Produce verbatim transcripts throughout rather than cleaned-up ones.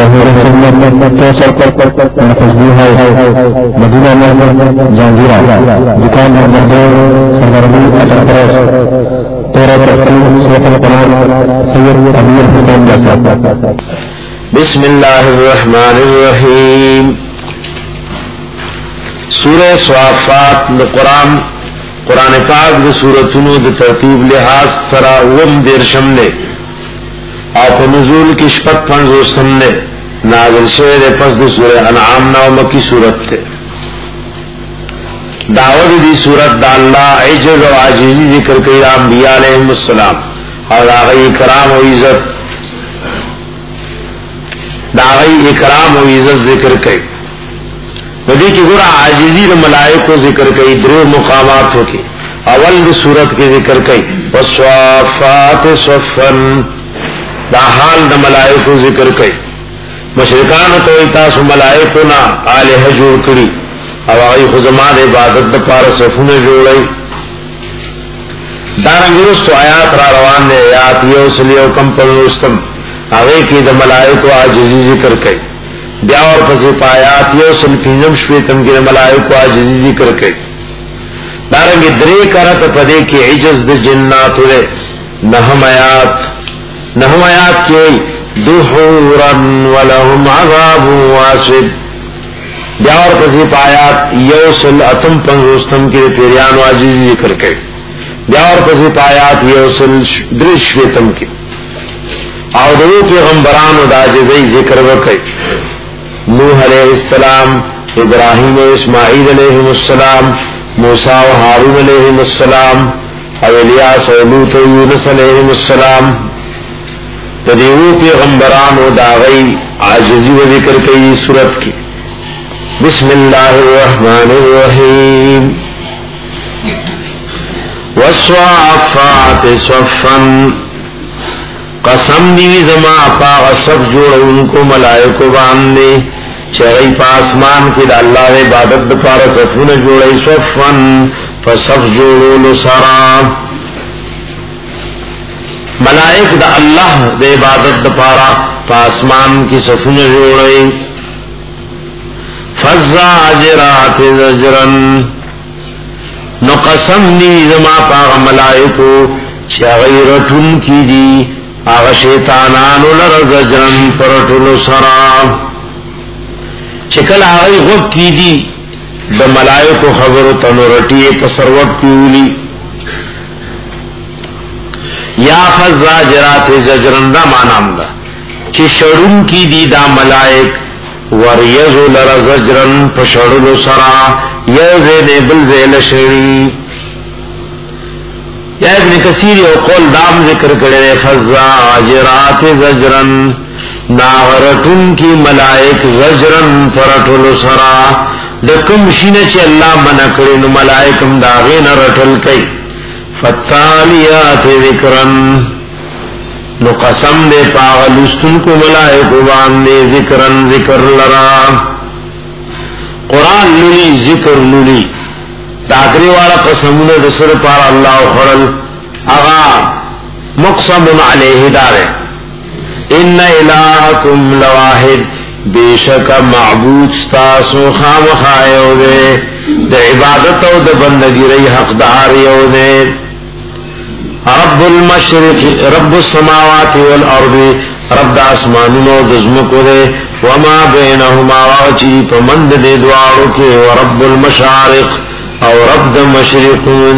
ظاہر سنت تو سر پر نفذی ہے مدینہ میں جہانگیرہ دکان نمبر دو سرگرمی اٹھارہ تیرہ ترتیب سیف القرآن سید امیر حسین جیسا. بسم اللہ الرحمن الرحیم. سورہ صافات قرآن قرآن پاک د سورتونو د ترتیب لحاظ سره وم درشم نے او په نزول کې شپږ پنځوسم نے نازل شوه د پس د سورہ انعام نو مکی سورت ته. داود دی سورت د الله عجز او عاجزی ذکر کوي انبیاء علیهم السلام او هغه کرام او عزت دا هغه کرام او عزت ذکر کوي. ودی کی ګور عاجزی د ملائکو ذکر کوي درو مقامات ہوکي. اول د سورت کې ذکر کوي والصافات صفا دا حال د ملائکو ذکر کوي. مشرکان ته تاسو ملائکو نا الہ جوړ کړی او هغه خو زما د عبادت د پاره صفونه جوړای. دا رنګورستو آیات را روان دي آیات یو سلیو کم پرستم هغه کې د ملائکو عاجزی ذکر کوي. بیا اور پسې پایات یو سل پینځم شپږم کې ملائکه عاجزی ذکر کوي. دارنګ درې کرت پدې کې عجز د جنات له نهم آیات نهم آیات کې دحورا ولهم عذاب واسد. بیا اور پسې پایات یو سل اتم پنځوستم کې پیریانو عاجزی ذکر کوي. بیا اور پسې پایات یو سل درې شپږم کې او د پیغمبرانو د عاجزی ذکر وکړي. نوح علیہ السلام، ابراہیم و اسماعیل علیہ السلام، موسیٰ و ہارون علیہ السلام، او الیاس و لوط و یونس علیہ السلام. تدیو پیغمبران و داغی عاجزی و ذکر کئی سورت کی. بسم اللہ الرحمن الرحیم. والصافات صفا قسم دی زما پاغ سب جوڑ ان کو ملائکو باندے چہی پاسمان کی دا اللہ عبادت دا پارا صفون جوڑی صفن فصف جوڑو لسرا. ملائک دا اللہ دا عبادت دا پارا پاسمان کی صفون جوڑی. فالزاجرات زجرن نو قسم دی زما پاغ ملائکو چہی رٹن کی دی آغا شیطانانو لرزجرن پرٹلو سرا. چکل آغای غب کی دی دا ملائکو خبرو تنو رٹیے پسروٹ پیولی. یا فزاجرات زجرن دا مانام دا چی شرون کی دی دا ملائک وریزو لرزجرن پشرلو سرا یوزین بلزیل شری. یا ابن کثیر او قول دام ذکر کرے فزاجرات زجرن ناغرتن کی ملائک زجرن فرطل سرا. دکم شین چی اللہ منع کرے نو ملائکم داغین رطل کئی. فتالیات ذکرن نو قسم دے پاغلستن کو ملائکو باندے ذکرن ذکر لرا. قرآن للی ذکر للی داغری والا قسمون دسر پارا اللہ خرل اغا مقسم علیہ دارے. ان الہکم لواحد بے شک معبود ستاسو خام خائیو دے دا عبادت و دا بندگی رئی حق داریو دے. رب المشرق رب السماوات والارض رب دا اسمانون و دزمکو دے وما بینہما واچی پمند دے دوارو کے ورب المشارق او رب د مشرقون.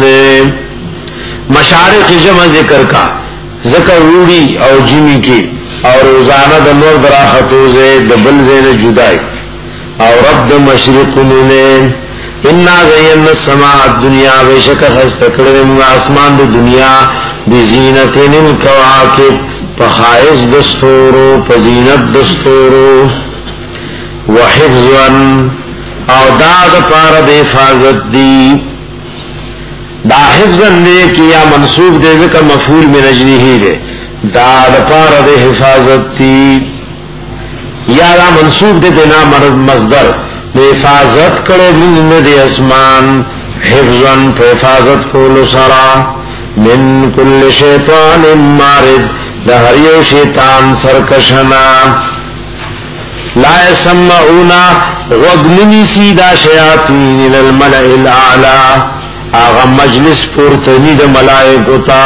مشارق جمع ذکر کا ذکر روڑی او جمی کی اور روزانہ د نور براحتو زے دبل زین جدائی او رب د مشرقون. انا زینا السماء الدنیا بے شک خستکڑم آسمان د دنیا بزینتن الکواکب پخائز دستورو پزینت دستورو وحفظا او دا دا پارا دے حفاظت دی. دا حفظن دے کیا منصوب دے ذکر مفعول من اجلی ہی دے دا دا پارا دے حفاظت دی. یا دا منصوب دے دینا مصدر دے حفاظت کرے من دے اسمان حفظن پہ حفاظت کولو سرا من کل شیطان مارد دا ہریو شیطان سرکشنا. لا يسمعون وغننی سیدا شیاطین للملئ الاعلى آغا مجلس پورتنی دا ملائکو تا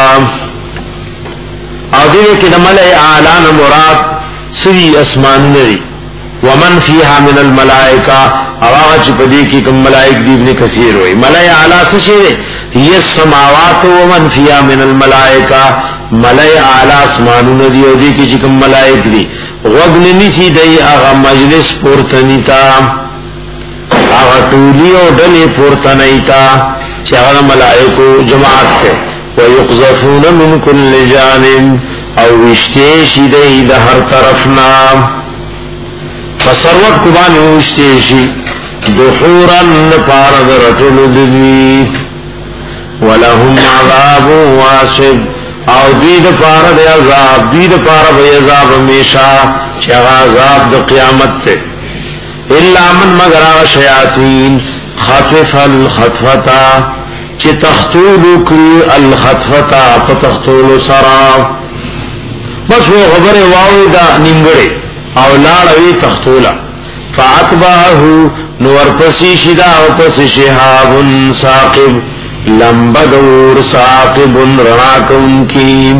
او دیئے کہ دا ملئ اعلان مراد سوی اسمان نری ومن فیہا من الملائکہ او آغا چپدی کی کم ملائک دی ابن کثیر ہوئی ملئ اعلی سشیرے یہ السماوات ومن فیہا من الملائکہ ملئ اعلی اسمان ندی او دی کی چکم ملائک دی غگن نسی دی آغا مجلس پورتنی تا آغا طولی او ڈلی پورتنی تا چاہر ملائکو جماعت تے وَيُقْذَفُونَ مِنْ كُلِّ جَانِبٍ او وشتیشی دی دہر طرفنا فسروت کبانی وشتیشی دحوراً پارد رتل دنی وَلَهُمْ عَذَابٌ وَاسِبٌ او دید پارد عذاب دید پارد عذاب ہمیشہ چاہ عذاب دا قیامت تے الا من مگر آغا شیاطین خطف الخطفتا چی تختولو کری الخطفتا پتختولو سرا بس وہ خبر واوی دا نمگڑے او لاڑوی تختولا فعتباہو نور پسی شدا او پسی شہاب ساقب لمبدور ساقب رناک ان کی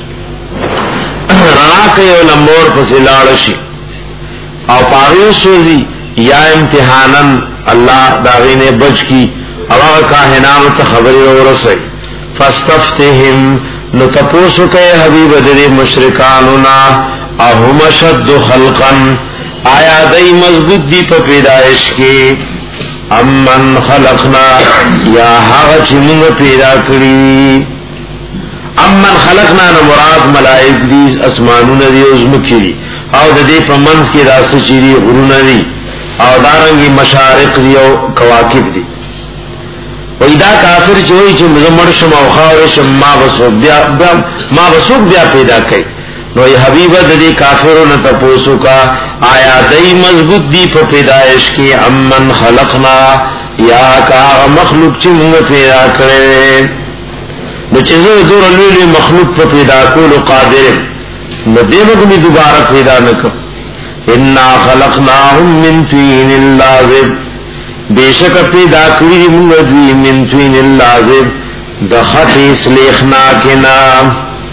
رناک یو لمبور پسی لاڑشی او پاغیو سوزی یا امتحانن اللہ داغین بچ کی او کاہنام تا خبری رو رسائی فاستفتہم نتپوسو کئے حبیب دری مشرکانونا اہم شد خلقا آیا دی مضبوط دی پا پیدائش کی امن خلقنا یا حاغ چمونگ پیدا کری امن خلقنا نمراد ملائک دی اسمانون دی ازمکی دی او دی پا منز کی راست چیری غرون دی او دارنگی مشارق دی او کواکب دی ویدا کافر چوئی چو مزمرشم او خاورشم ما بسوک بیا, بیا, ما بسوک بیا پیدا کئی نو ای حبیبت دی کافرون تپوسو کا آیا دی مضبوط دی پا پیدائش کی امن خلقنا یا کا مخلوق چی منگ پیدا کرے نو چیزو دور الولی مخلوق پا پیدا کولو قادر نو دیمکنی دوبارہ پیدا نکم انا خلقناهم من طین اللازب بے شک پیدا کری منگ دوی من طین اللازب دخط اسلیخنا کے نام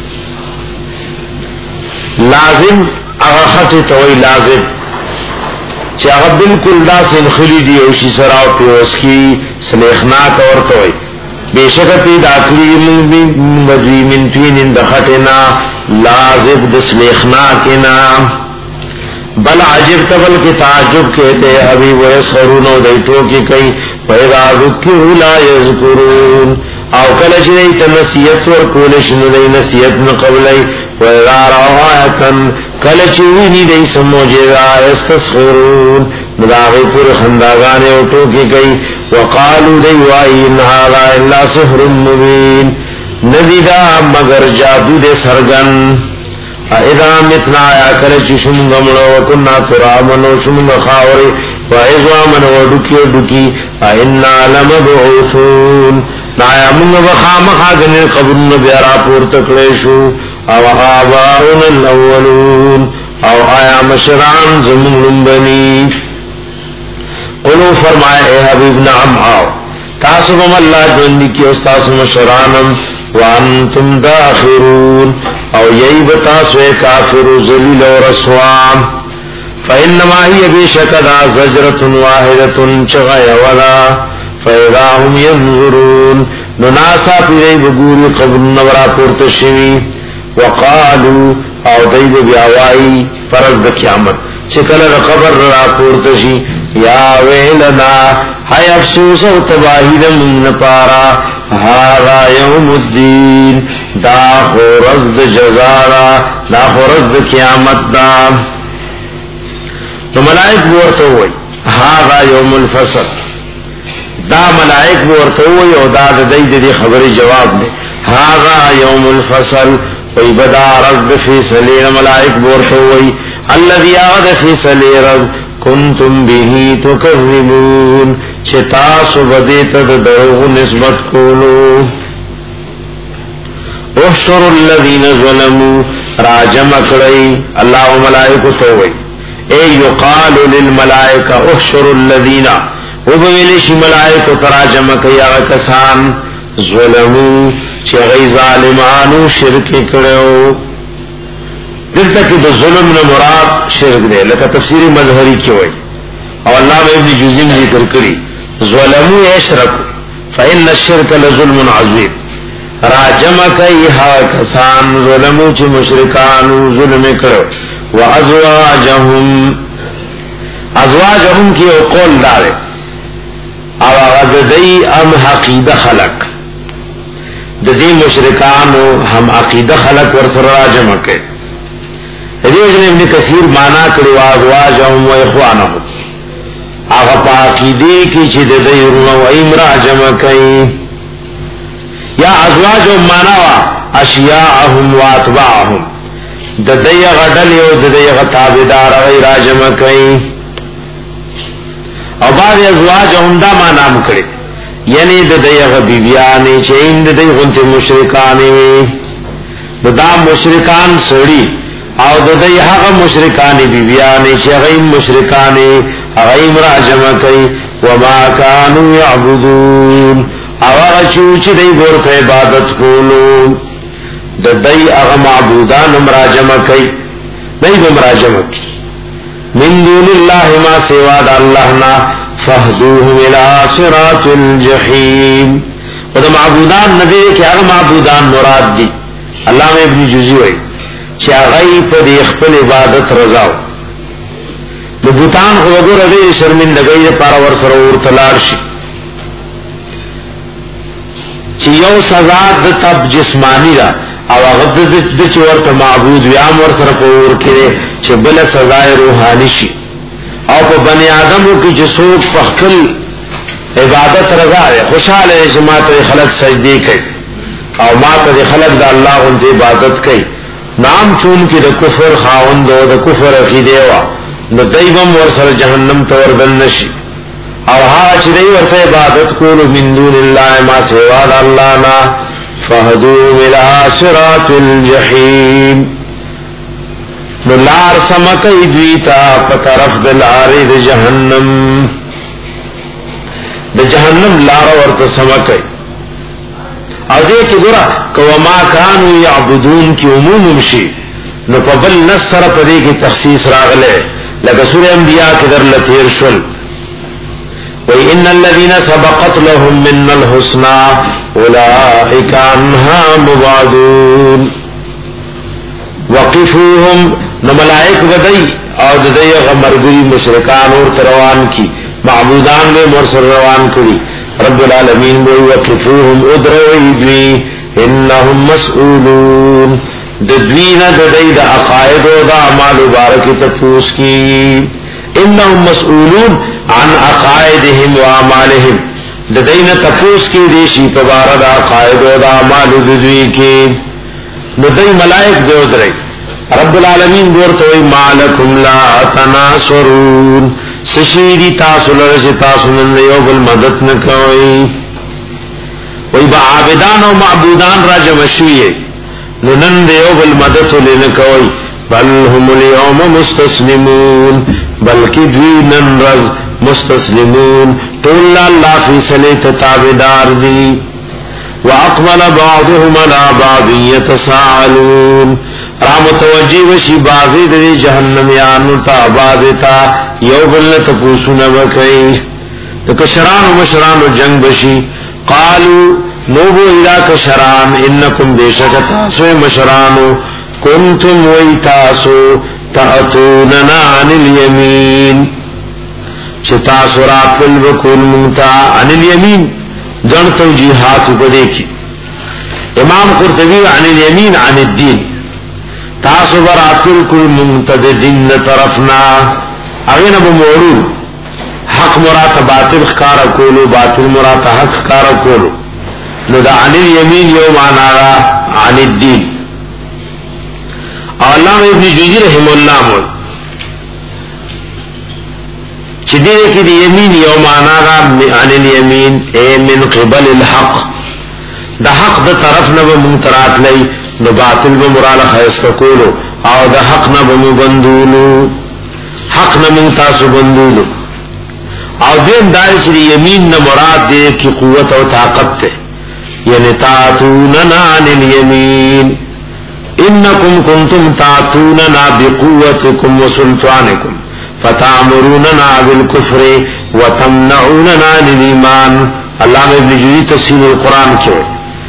لازم اغا خط توی لازم چی اغا بالکل دا سنخلی دی اوشی سراو پیوس کی سلیخناک اور توی بے شک پیدا کری منگ دوی من طین دخطنا لازب دسلیخناک نام بل عجب تبل کی تعجب کہتے حبیب ویسخرون و دیتو کی کئی ویدا ذکروا لا یذکرون او کلچ دیتا نسیت ورکولش ندی نسیت نقبلی ویدا روایتن کلچ وینی دی سموجیدا استسخرون نداغی پر خنداغانے اٹو کی کئی وقالو دی وائی انہالا اللہ سحر مبین ندی دا مگر جادو دے سرگن اذا متنا یا کرچ شمگا مڑو وکننا ترامنو شمگا خاوری وعزوامنو ودکی ودکی اینا لمبعوثون نایا منگا بخامخا گنر قبرن بیارا پورتکلیشو او آباؤن الاولون او آیا مشران زمون لنبنی قلو فرمائے اے حبیب نعم آو تاسبم اللہ جوندی کی استاس مشرانم وانتم داخرون او یہی بتاسوے کافر ذلیل و رسوام فإنما ہی بیشکدا زجرت واحدت چغی ولا فإذا هم ينظرون نناسا پیدئی بگوری قبر نورا پورتشوی وقالو او دیب بیاوائی فرق دا قیامت چکل دا قبر را پورتشی یا ویلنا ہی افسوس و تباہی دا من پارا هذا یوم الدین دا خورز دا جزارا دا خورز دا قیامت دا تو ملائک بورتو ہوئی هذا یوم الفصل دا ملائک بورتو ہوئی او دا دا دی دی خبری جواب دے هذا یوم الفصل وی بدا رز دا فیصلی ملائک بورتو ہوئی الذي آغد فیصلی رز کنتم بیہی تکذبون چتاسو بدیتا دروغ نسبت کولو احشر الذین ظلموا راجم اکڑئی اللہ و ملائکو توئی اے یقال للملائکہ احشروا الذین وبویلش ملائکہ تراجم کیا کسان ظلمو چی غی ظالمانو شرک کرو. دلتا کی دو ظلم نے مراد شرک دے لکہ تفسیر مظہری کی ہوئی اور اللہ ابن جوزی نے ذکر کری ظلمو اشرکو فإن الشرک لظلم عظیم. راجم کئی ہا کسان ظلمو چی مشرکانو ظلم کرو. وازواجہم ازواجہم کی قول دارے او غددی ام حقیدہ خلق ددی مشرکانو ہم عقیدہ خلق ورسر راجم کے ریوز نے ابن کثیر مانا کرو ازواجہم و اخوانہم آغا پا عقیدی کی چی ددی رونو ایم راجم کئی یا ازواجہم مانا وا اشیاءہم و اتباعہم ددی غدل یو ددی غتابدار غی راجم کئی. او بعض ازواجہم دا مانام کرے یعنی ددی غبیبیانی چین ددی غنت مشرکانی دا مشرکان سڑی او ددی حق مشرکانی بیبیانی چی غیم مشرکانی غیم راجم کئی. وما کانو یعبدون او اغچوچ دی برخ عبادت کولو ددی اغ معبودان مراجم کئی دی بمراجم کی من دون اللہ ما سواد اللہ نا فہدوہم الى صراط الجحیم. و دا معبودان ندی کہ اغ معبودان مراد دی اللہ میں ابن جزی ہوئی چی اغی پا دی اخپل عبادت رضاو بوتان خوگو ردی شرمندگی پارا ورسر ورطلار شی چی یو سزا د تب جسمانی را او غد د چور په معبود ویام ور سره پور کړي چې بل سزا روحاني شي او په بنی آدمو کې چې څوک په خپل عبادت رضا خوشاله جماعت خلق سجدي کوي او ماته خلق د الله اون عبادت کوي نام چون کې د کفر خاوند او د کفر عقیده وا نو دایبم ور سره جهنم تور دن نشي او ها چې دی ورته عبادت کول من دون الله ما سوا د الله نا فهدوا الى صراط الجحیم. نو لار سمکی دویتا پا طرف دلار د جہنم د جہنم لار ورطا سمکی او دیکھ گرا وما کانو یعبدون کی عموم مشی نو پا بل نصر پا دیکھ تخصیص راغلے لگا سورہ انبیاء کی در لتیر شل وَإِنَّ الَّذِينَ سَبَقَتْ لَهُم مِّنَّ الْحُسْنَى أُولَٰئِكَ عَنْهَا مُبْعَدُونَ. وَقِفُوهُمْ نملائک ودئی او ددئی غمرگری مشرکان اور تروان کی معبودان میں مرسل روان کری رب العالمین بوئی وَقِفُوهُمْ ادروئی دوی انہم مسئولون ددوین ددئی دا عقائد و دا عمال بارک تفوس کی انہم مسئولون عن عقائدهم و اعمالهم ددین تفوس کی دیشی پبارد عقائد و اعمال ددوی کی ندی ملائک دیوز رئی رب العالمین بورتوئی مالکم لا تناصرون سشیدی تاسو لرسی تاسو نندیو بالمدد نکوئی وی با عابدان و معبودان را جمشویے نندیو بالمدد لنکوئی بل هم اليوم مستسلمون بلکہ دوی ننرز مستسلمون طول اللہ فی صلیت تابدار دی واقبل بعضهم على بعض يتساءلون رام توجی وشی بازی دی جہنمیانو تا بازتا یو بلت پوسون بکئی کشران و مشران و جنگ بشی قالو نوبو الى کشران انکم بیشکتا سوی مشرانو کنتم ویتاسو تأتوننا عن الیمین چتا سرات البکول منتا عن الیمین جن توجیحات کو دیکھی امام قرطبی عن الیمین عن الدین تاسو برات الکل منتد دین طرفنا اغین ابو مورود حق مرات باطل خکارا کولو باطل مرات حق خکارا کولو ندا عن الیمین یوم آنارا عن الدین. علامہ ابن جوزی رحم اللہ مول چدیر کی دی یمین یوم آناغا عن الیمین اے من قبل الحق دا حق دا طرف نبا منترات لئی نو باطل بمرال خیست کولو او دا حق نبا مبندولو حق نمون تاسو بندولو. او دین دائر سری یمین نمراد دے کی قوت و طاقت تے، یعنی تاتوننا عن الیمین، انکم کنتم تاتوننا بقوتکم و سلطانکم فتامروننا بالکفر وتمنعوننا عن الایمان. علامہ ابن جوزی تفسیر القرآن کے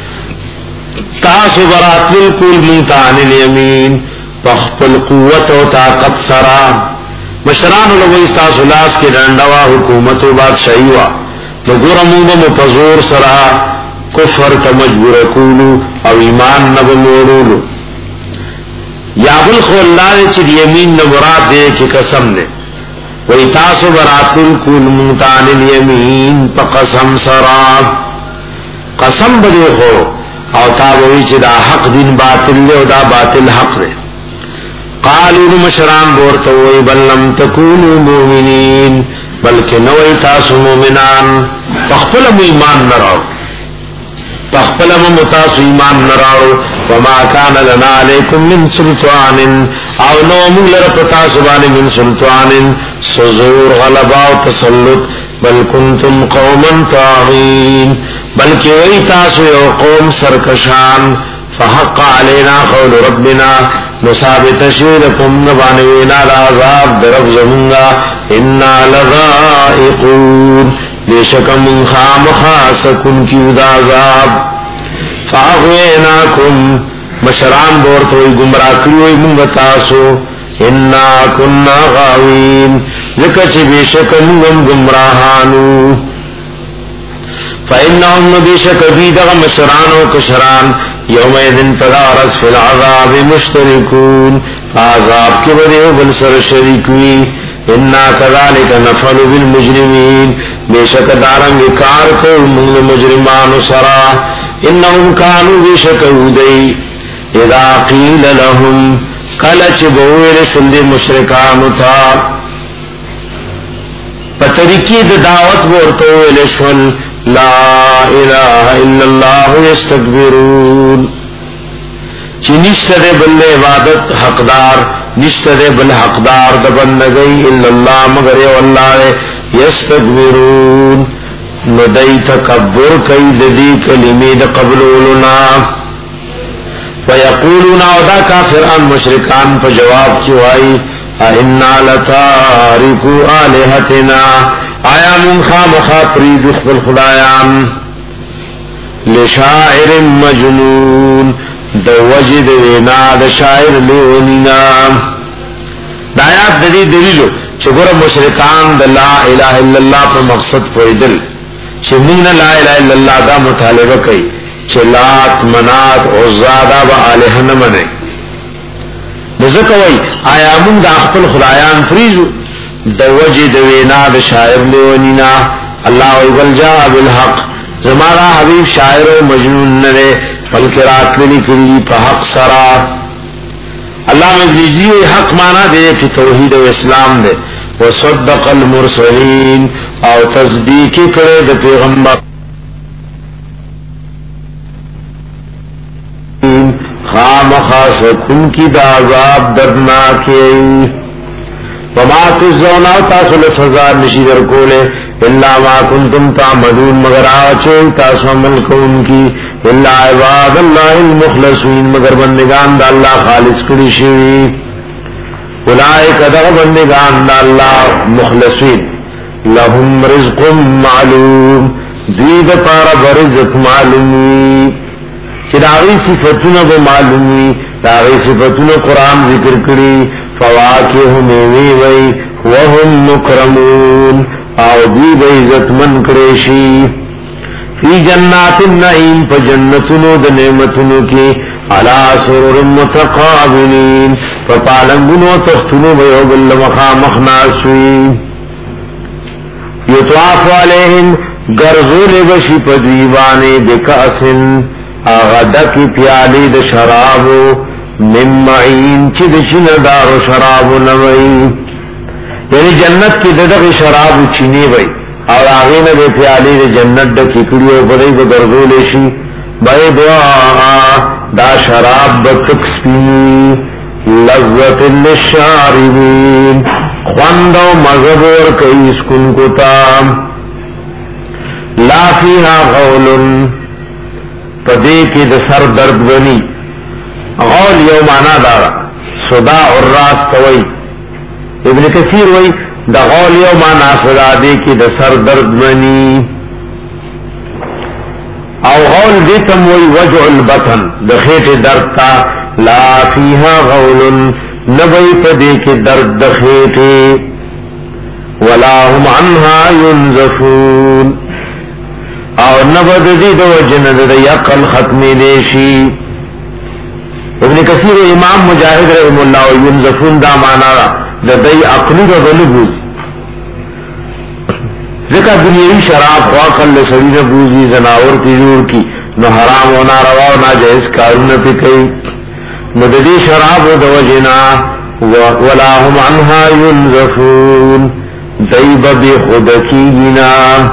تاسو برات بالکل منتعن الیمین پخپل قوت و طاقت سرا. مشران لوگ تاسو لاس کے ڈنڈوا حکومت و بادشاہی وا تو گرمونگ مپزور سرا کفر تا مجبور کولو او ایمان نب موڑولو. یا بلخو اللہ دے چید یمین نمراد دے کی قسم دے وی تاسو براتل کول منتعن الیمین پا قسم سرا قسم بدے خو او تابوی چی دا حق دین باطل لے و دا باطل حق دے. قالوا مشران بورتوئی بل لم تکونوا مومنین بلکہ نوئی تاسو مومنان پخپلم ایمان نراو پخپلم متاسو ایمان نراو وما کان لنا علیکم من سلطان او نو مولر پتاسو بانی من سلطان سزور غلبا و تسلط بل کنتم قوما طاغین بلکہ وی تاسو یو قوم سرکشان فحق علینا قول ربنا نثابت شیرکم نبانوینا العذاب درب زمونگا انا لذائقون بے شک من خام خاسکن کی ادا عذاب فاغویناکم مشران بورتوئی گمراکلوئی منگتاسو انا کننا غاوین ذکر چی بے شک منگم گمراہانو فإنهم بشک بیدغ مشرانو کشران یوم ایدن تدارس فی العذاب مشترکون عذاب کے بدے بل سر شریکوی انا کذالک نفعل بالمجرمین بے شک دارنگ کار کو من مجرمان سرا انہم کانو بے شک ودئی اذا قیل لهم کلچ بویر سند مشرکانو تھا پترکی دعوت بورتو الاشول لا الہ الا اللہ یستکبرون چی نشت دے بل عبادت حقدار نشت دے بل حقدار دبن نگئی الا اللہ مگر واللہ یستکبرون ندئی تکبر کئی لدی کلمی دا قبلولنا ویقولون اودا کافران مشرکان پا جواب چوائی اِنَّا لَتَارِكُ آلِهَتِنَا آیا من خامخا پرید اخبر خدایان لشاعر مجنون دو وجد وینا دا شاعر لیونینا دایات دلی دلیلو چگور مشرکان دا لا الہ الا اللہ پر مقصد پویدل چھ من لا الہ الا اللہ دا مطالبہ کئی چھ لات منات عزادہ با آلہ نمنے نزکوئی آیا من دا اخبر خدایان فریزو دو وجہ دوینا دا شاعر لیونینا اللہ ویبل جا بالحق زمارا حبیب شاعر و مجنون نرے بلکہ رات لنی کری پا حق سرا. اللہ مجلیزی حق مانا دے کہ توحید و اسلام دے وصدق المرسلین او تصدیق کرے دا پیغمبر خام خاصکن کی دا عذاب دردناکی وما تجزونا تاسل سزا نشیدر کولے اللہ ما کنتم تعملون مگر آچے تاسو عمل کون کی اللہ عباد اللہ المخلصین مگر بندگان دا اللہ خالص کریشی اولائک دا بندگان دا اللہ مخلصین لهم رزق معلوم دید پارا برزق معلومی چی داغی صفتون با معلومی داغی صفتون قرآن ذکر کری فواکہ میوی وی وهم مکرمون او دی بعزت من کریشی فی جنات النعیم پا جنتنو دا نعمتنو کی علا سرور متقابلین پا پالنگنو تختنو بیو باللمخا مخناسوی یطواف علیہم گرزول بشی پا دیوانے بکاسن آغدکی پیالی دا شرابو من معین چی دشن دارو شرابو نوئی یعنی جنت کی ددق شرابو چینی بھئی اور آغین بے پیالی دا جنت دا ککڑیو بدئی با گرزولیشی بھئی دعا دا شراب با تکسپینی لذت للشاربین خوند و مذہب اور کئی اسکن کو تا لا فیہا غول پدے کی د سر درد بنی غول یو مانا دارا صداع الراس کوئی ابن کثیر وی دا غول یو مانا صدا دے کی د سر درد بنی او غول دیتم وی وجع البطن د خیٹ درد تا لا فیہا غول نبی پدے کی درد د خیٹ ولا هم عنها ينزفون او نبد دی دو جند دی عقل ختمی دیشی ابن کثیر امام مجاہد رحم اللہ ينزفون دا مانا دا دی عقلی دا بلبوزی ذکر دنیاوی شراب خواقل لسری نبوزی زناور تیزور کی نو حرام و ناروا و ناجائز کارون پی کئی نو دی شراب و دو جنا ولا هم عنها ينزفون دی ببی خودکی گنا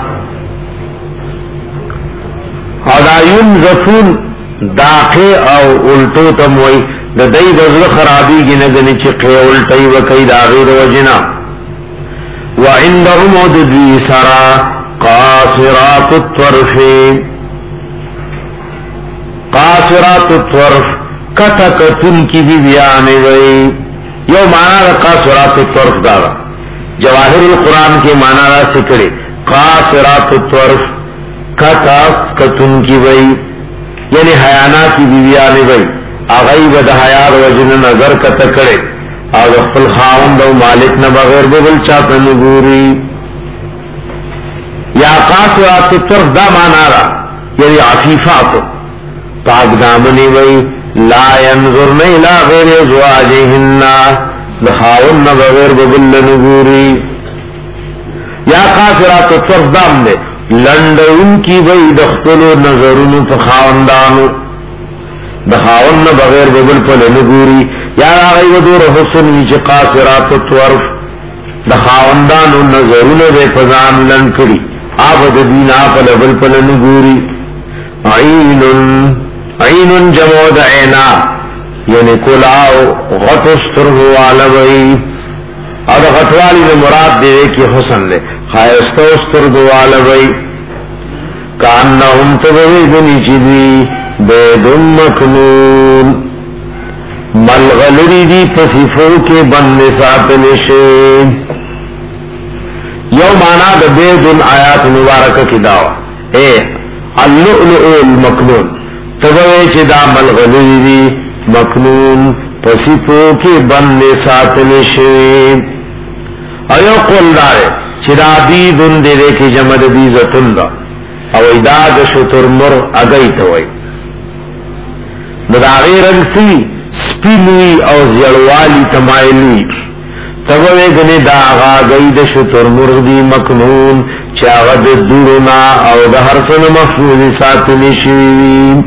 او دا ينزفون داقی او الٹو تموئی دا دی دزل خرابی گی نگنی چقی الٹی وکی دا غیر وجنا وعندهم ددوی سرا قاصرات الطرف قاصرات الطرف کتکتن کی بھی بیانے گئی یو مانا دا قاصرات الطرف دارا جواہر القرآن کے مانا را سکڑے قاصرات الطرف کتاس کتن کی بئی یعنی حیانا کی بیویانے بئی آغای بد حیار وجن نظر کتکڑے آغا خپل خاوند و مالک نہ بغیر ببل چاہتا نگوری یا قاصرات الطرف دا مانا را یعنی عفیفات پاک دامنی بئی لا ینظرن الى غیر ازواجہن دخاون نہ بغیر ببل نگوری یا قاصرات الطرف دام دے لنڈون کی بئی دختلو نظرون فخاوندانو دخاون نہ بغیر ببل پل نگوری یا آغای ودور حسن ویچ قاصرات الطرف دخاوندانو نظرون بے پزان لنکری آبد دین آپل بل پل نگوری عینن عینن جمود عینا یعنی کلاو غط استرغو علوی او دا غطوالی دا مراد دے کی حسن لے خائستو استرغو علوی کانہم تبوی دنی چیدی بیدن مکنون ملغلری دی پسیفو کے بند ساتنشے یو مانا دا بیدن آیات مبارکہ کی دعوی اے اللؤلؤ المکنون تبوی چی دا ملغلری دی مکنون پسیفو کے بند ساتنشے ایو قول دارے چی دا دیدن دے دے کی جمد دیزتن دا او اداد شتر مر اگئی توئی نداغی رنگ سی سپینوی او زیڑوالی تمائلوی تبوی گنی دا آغا گئی دا شتر مر دی مکنون چاغد دورنا او دا حرسن محفوظ ساتنی شویوی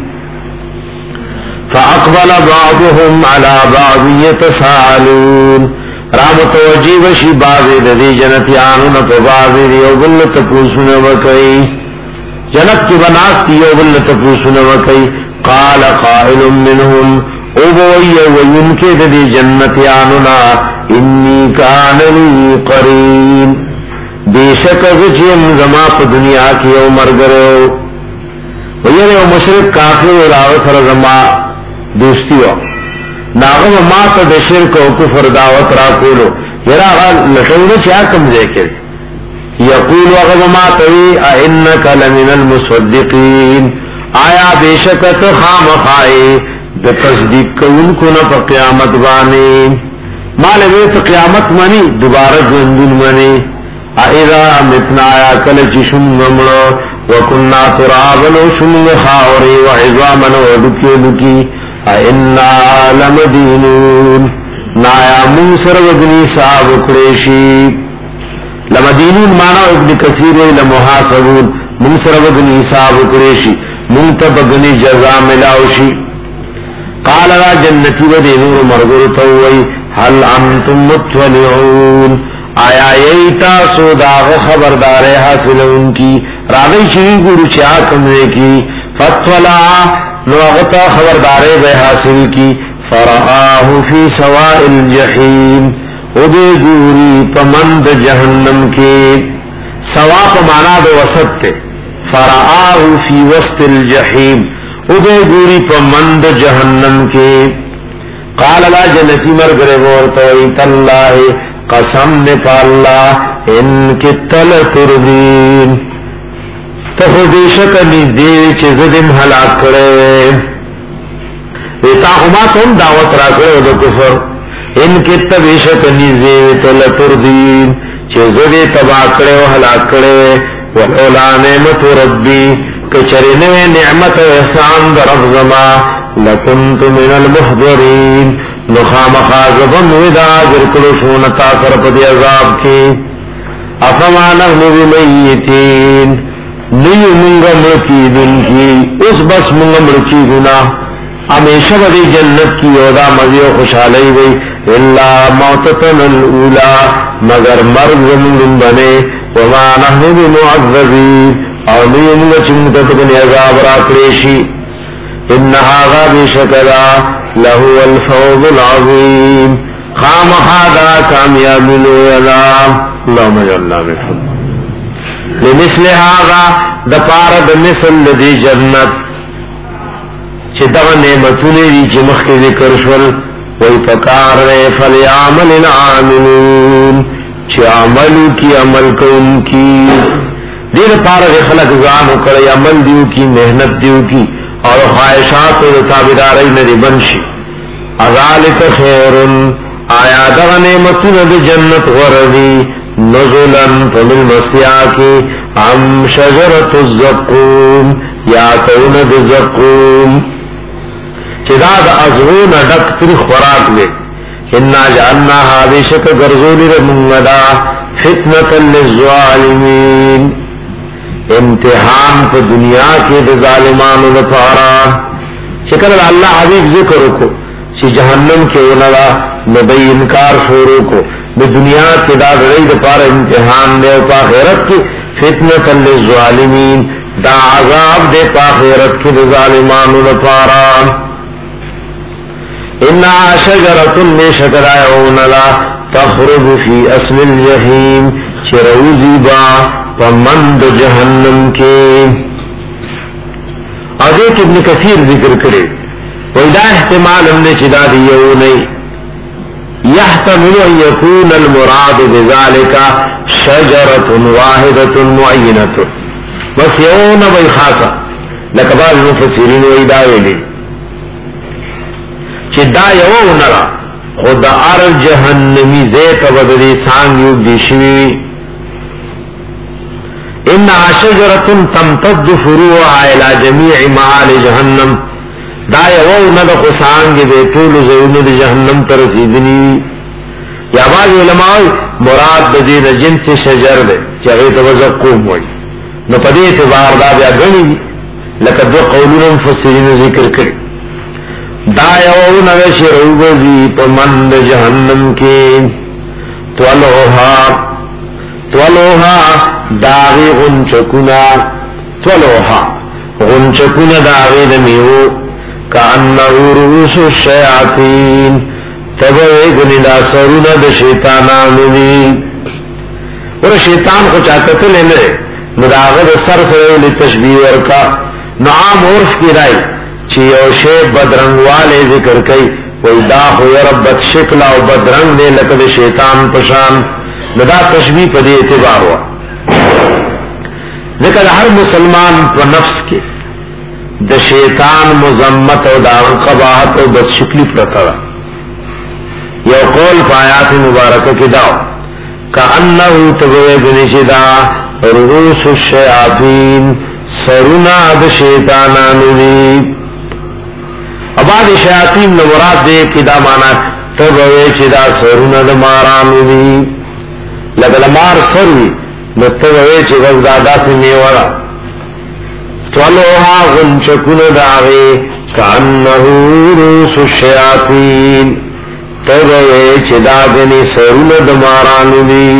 فاقبل بعضهم على بعض يتساءلون رام توجی وشی بازی دا دی جنتیانو نپا بازی دی او بل تپوسن وکئی جنت کی بناستی او بل تپوسن وکئی قال قائل منهم او بوئی وین کے دا دی جنتیانونا انی کاننی قرین بے شک وچیم زما پا دنیا کی او مرگرو وین او مشرک کافر و راوت رزما دوستی و ناغم ما تا دا شرک و کفر دعوت را کولو یرا غال لکھونا چاہ کم ذکر یقول وغم ما توی اینک لمن المصدقین آیا بے شکت خام خائے دا تصدیق کون کنا پا قیامت بانے مال ویت قیامت منی دوبارہ جندن منی ایدہ متنا آیا کلچی شنگمڑو وکننا ترابن و شنگ خاوری و عظامن و دکی دکی اینا لمدینون نایا من سرودنی صاحب اکڑیشی لمدینون مانا ابن کثیر لمحاسبون من سرودنی صاحب اکڑیشی من تبگنی جزا ملاوشی قال را جنتی و دینور مرگر تووی حل انتم متولعون آیا یہی تاسو داغ خبردار حاصل ان کی راغی شوی گرو چاہ کمرے کی فتولا نوغتا خبردار بے حاصل کی فرآہ فی سواء الجحیم او دے گوری پمن جہنم کے سوا پا مانا دو وسط تے فرآہ فی وسط الجحیم ادے گوری پا مند جہنم کے قال لا جنتی مرگرے بورتوئی تاللہ قسم نے پا اللہ ان کی تل تردین تو خودیشت نزدیوی چیزدم حلاک کرے ویتا ہما تم دعوت را کرے دو کفر ان کی تبیشت نزدیوی تل تردین چیزدی تباہ کرے و حلاک کرے ولولا نعمت ربی کچرنے نعمت احسان در رب زما لکنت من المحضرین نخام خاضبن ودا گرکلو شونتا سرپتی عذاب کی افما نحن بمیتین نیو منگا ملکی دن کی اس بس منگا ملکی گنا ہمیشہ بدی جنت کی یودا مزی و خوشحالی گئی اللہ موتتن الاولا مگر مرگ من بنے وما نحن بمعذبین اور نیو منگا چمتتن عذاب راکریشی انہا غابی شکلا لہو الفوض العظیم خام خادا کامیابی لویلا اللہم جعلنا بفضل لمثل هذا دپار دمثل لدی جنت چی دغا نعمتونی دی چی مخی ذکر شول وی پکار رے فلیعمل العاملون چی عملو کی عمل کن کی دیر پار دے خلق زانو کرے عمل دیو کی محنت دیو کی اور خواہشات و تابداری ندی بنشی اذالک خیرن آیا دغا نعمتون دی جنت غردی نزلن فمن مسیح کی ام شجرت الزقوم یا کون دی زقوم چدا دا ازغون ڈک تری خوراک لے انا جعلنا حادشت گرزولی رمونگدا فتنة للظالمین امتحان پا دنیا کے دا ظالمانو لپارا چکر اللہ حبیب ذکر کو چی جہنم کے ونلا نبی انکار شورو کو بے دنیا کے دا درائی دا پارا امتحان دے پا خیرت کی فتنة للظالمین دا عذاب دے پا خیرت کی دا ظالمانو لپارا انہا شجرتن میں شکر آئونلا تخرج فی اصل الجحیم چروزی با پمند جہنم کے اور ایک ابن کثیر ذکر کرے وَإِذَا احتمال ہم نے چدا دیئے نہیں يحتمل ان يكون المراد بذلك شجرة واحدة معينة بس يوم بي خاصة لكبار المفسرين وإذا ويلي چدا یو نرا خود ار جہنمی زیت بدلی سانگ یوگ دی شوی انہا شجرة تمتد فروعها الى جمیع معال جہنم دا یو نرا خسانگ دے طول زیون دی جہنم ترسیدنی یا بعض علماء مراد دین جنس شجر دے چاہیے تو وزقوم ہوئی نو پدی اعتبار دا بیا گنی لکہ دو قولون مفسرین ذکر کرے دا یو نوش روبزی پا مند جہنم کے تولوہا تولوہا داغی غنچکنا تولوہا غنچکنا داغی دمیو کانہو رؤوس الشیاطین تبوے گنیدا سرونا دا شیطانانو دی اور شیطان کو چاہتا تو لینے نداغد سر سرولی تشبیح ورکا نعام عرف کی رائی چی او شے بدرنگ والے ذکر کئی وی دا خوی رب بد شکل او بدرنگ دے لکد شیطان پشان ندا تشبیح پا دی اعتبار ہوا ذکر ہر مسلمان پا نفس کے دا شیطان مذمت او دا قباحت او بد شکلی پرتا یو قول پایات مبارکہ کی داو کانہو تبوے گنیشی دا رؤوس الشیاطین سرونا دا شیطانانو دی اباد شیاطین نمراد دے کی دا مانا تبوے چی دا سرونا دا مارانو دی لگل مار سروی نتبوے چی غزدادا سی میورا تولوہا غنچکن داغے کانہو رؤوس الشیاطین تبوے چی داغنی سرونا دا مارانو دی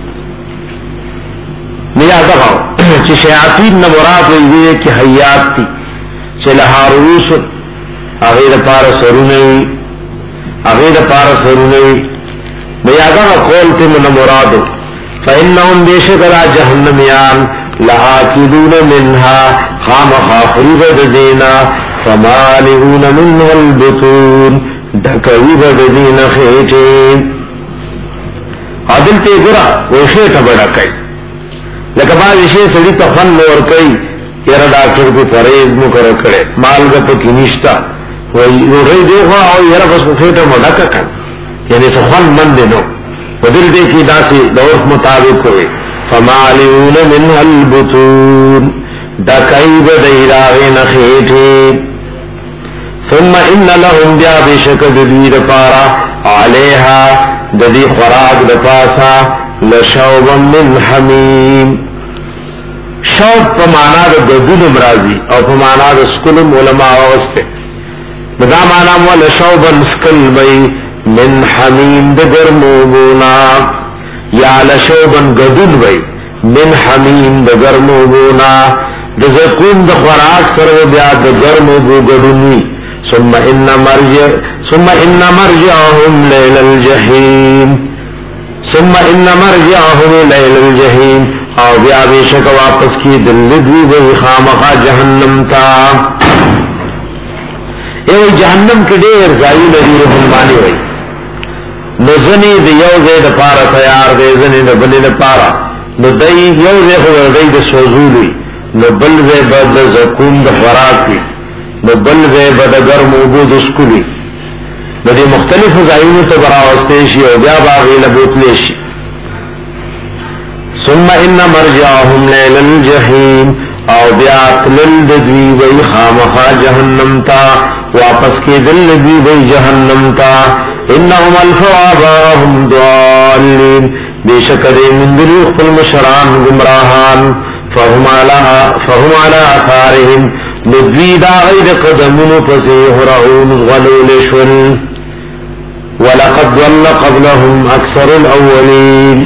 نیا دغاو چی شیاطین نمراد ویدے کی حیات تی چی لہا رؤوس اغیر پار سرونوی اغیر پار سرونوی بیادہ قول تی من مرادو فإنهم بشکرا جہنمیان لآکلون منها خام خافری بددینا فمالئون منها البطون ڈھکوی بددینا خیٹین عدل تے گرا وہ خیٹا بڑا کئی لکہ بعض اسے سڑی تخن نور کئی یرا ڈاکٹر کو پریز مکر کرے مالگا پا کی نشتا وہ رئی دیکھوا آو یرا بس کو خیٹا مڈکا کن یعنی سخن من دے نو وہ دل دے کی دا سی دورف مطابق ہوئے فمالئون منها البطون ڈکائی بدیراغین خیٹین ثم ان لهم بیا بشک ددی دپارا علیہا ددی خوراک دپاسا لشوبا من حمیم شوب پا مانا دا ددن امراضی او پا مانا دا سکلم علماء واسطے دا مانا مولا شوبا سکل بی من حمیم دا گرموبونا یا لشوبا گدن بی من حمیم دا گرموبونا دا زکون دا خوراک سرو بیا دا گرموبو گدنوی ثم ان مرجع ثم ان مرجعهم ليل الجحيم ثم ان مرجعهم ليل الجحيم او بیا بیشک واپس کی دلدوی بی خامخا جہنم تا اے جہنم کی دیر زائی لدی رحمانی ہوئی نزنی دی یو زید پارا تیار دے زنی نبلی نپارا ندی یو زید دی دی سوزولی نبل زید بد زکون دی خوراکی نبل زید بد گرم عبود اسکولی ندی مختلف زائیون تبراوستیشی او بیا باغی لبوتلیشی ثم ان مرجعهم لیل الجحیم او بیا تلل دوی وی خامخا جہنم تا واپس کے دل دوی وی جہنم تا انہم الفوا آباهم ضالین بے شک دے من دلو خپل مشران گمراہان فهم علی آثارهم ندوی دا غید قدمون پسیح رعون غلولشون ولقد ضل قبلهم اکثر الاولین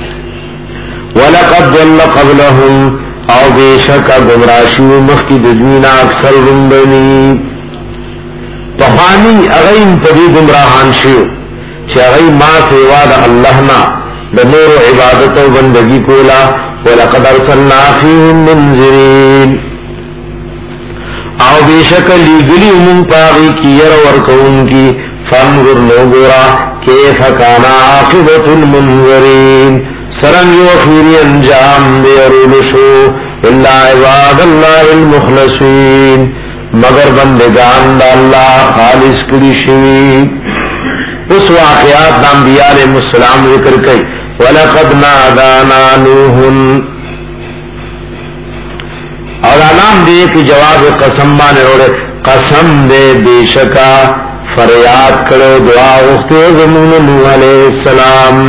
ولقد ضل قبلهم او بے شک گمراشیو مخی ددوینا اکثر رنبنی پخانی اغیم پدی گمراہان شیو چی اغیم ما سیوا دا اللہ نا دا نور و عبادت و بندگی کولا ولقد ارسلنا فیہم منذرین او بے شک لیگلی من پاغی کی یر ورکون کی فانظر نوگورا کیف کانا عاقبت المنذرین سرنگ و خیری انجام دے رولشو اللہ عباد اللہ المخلصین مگر بندگان دا اللہ خالص کری شوی اس واقعات دا انبیاء علیہ السلام ذکر کئی وَلَقَدْ نَادَانَا نُوحٌ اور علام دے کہ جواب قسم بانے روڑے قسم دے بے شکا فریاد کرو دعا اختے زمون نوح علیہ السلام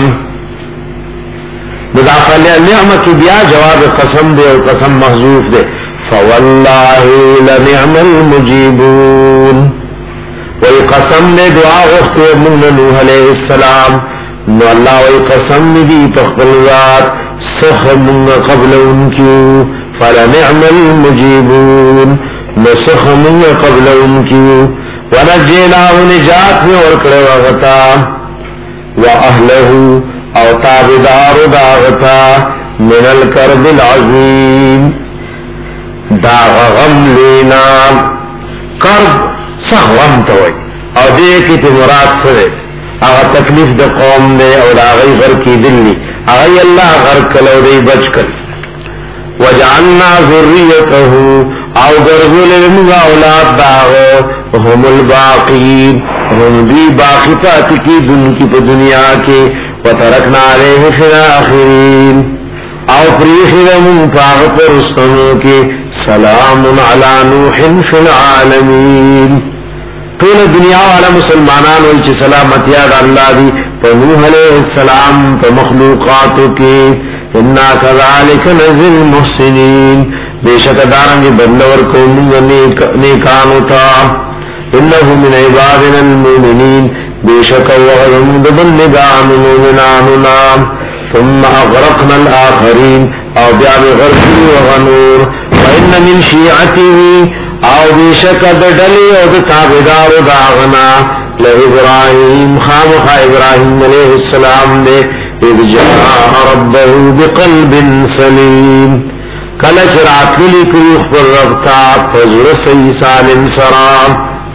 مداخل نعمت بیا جواب قسم دے اور قسم محذوف دے فواللہ لنعم المجیبون وی قسم دے دعا اختے زمون نوح علیہ السلام نو اللہ وی قسم دی تخبل ذات سخم قبل انکیو فلنعم المجیبون نسخم قبل انکیو ونجیناہ نجات میں ورکڑے وغتا وأہلہو او تابدار داغتا من الکرب العظیم داغ غم لینا کرب سخ غم توئی او دیکھی تی مراد سرے اغا تکلیف دا قوم دے او دا غی غر کی دلی اغی اللہ غر کلو دی بچ کر وجعلنا ذریته او گرزل لنگا اولاد داغو هم الباقین هم دی باقی پاتی کی دن کی پا دنیا کے وترکنا علیہ فی الاخرین او پریخ لمن پاغ پر رستنوں کے سلام علی نوح فی العالمین طول دنیا والا مسلمانان ہوئی چی سلامتیاد اللہ دی پا نوح علیہ السلام پا مخلوقاتو کے انا کذالک نزل محسنین بے شک دارنگی بدلور کو منگا نیکانو تا انہو من عبادنا المومنین بے شک وغضم دبندگان مومنانو نام ثم اغرقنا الاخرین او بیاب غرقی وغنور وان من شیعته او بے شک دڈلی او دتابدار داغنا لابراہیم خامخ ابراہیم علیہ السلام دے اذ جاء ربه بقلب سلیم کله چې راتللی کوي خپل رب ته په زړه صحیح سالم سره.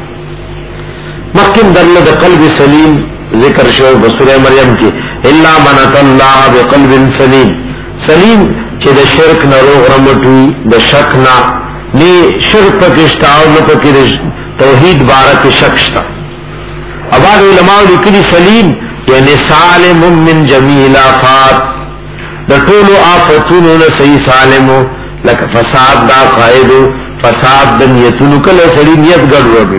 مخکې درله د قلب سلیم ذکر شو په سورې مریم کې الا من اتى الله بقلب سلیم. سلیم چې د شرک نه روغ رمټوي د شک نه ني شرک پکشتا او نه پکې توحید بارک شک شتا. اباد علماء لیکلي سلیم یعنی سالم من جميع الافات د ټولو آفتونو نه صحیح سالمو لکه فساد دا قائدو فساد د نیتونو کله سړي نیت ګډوډي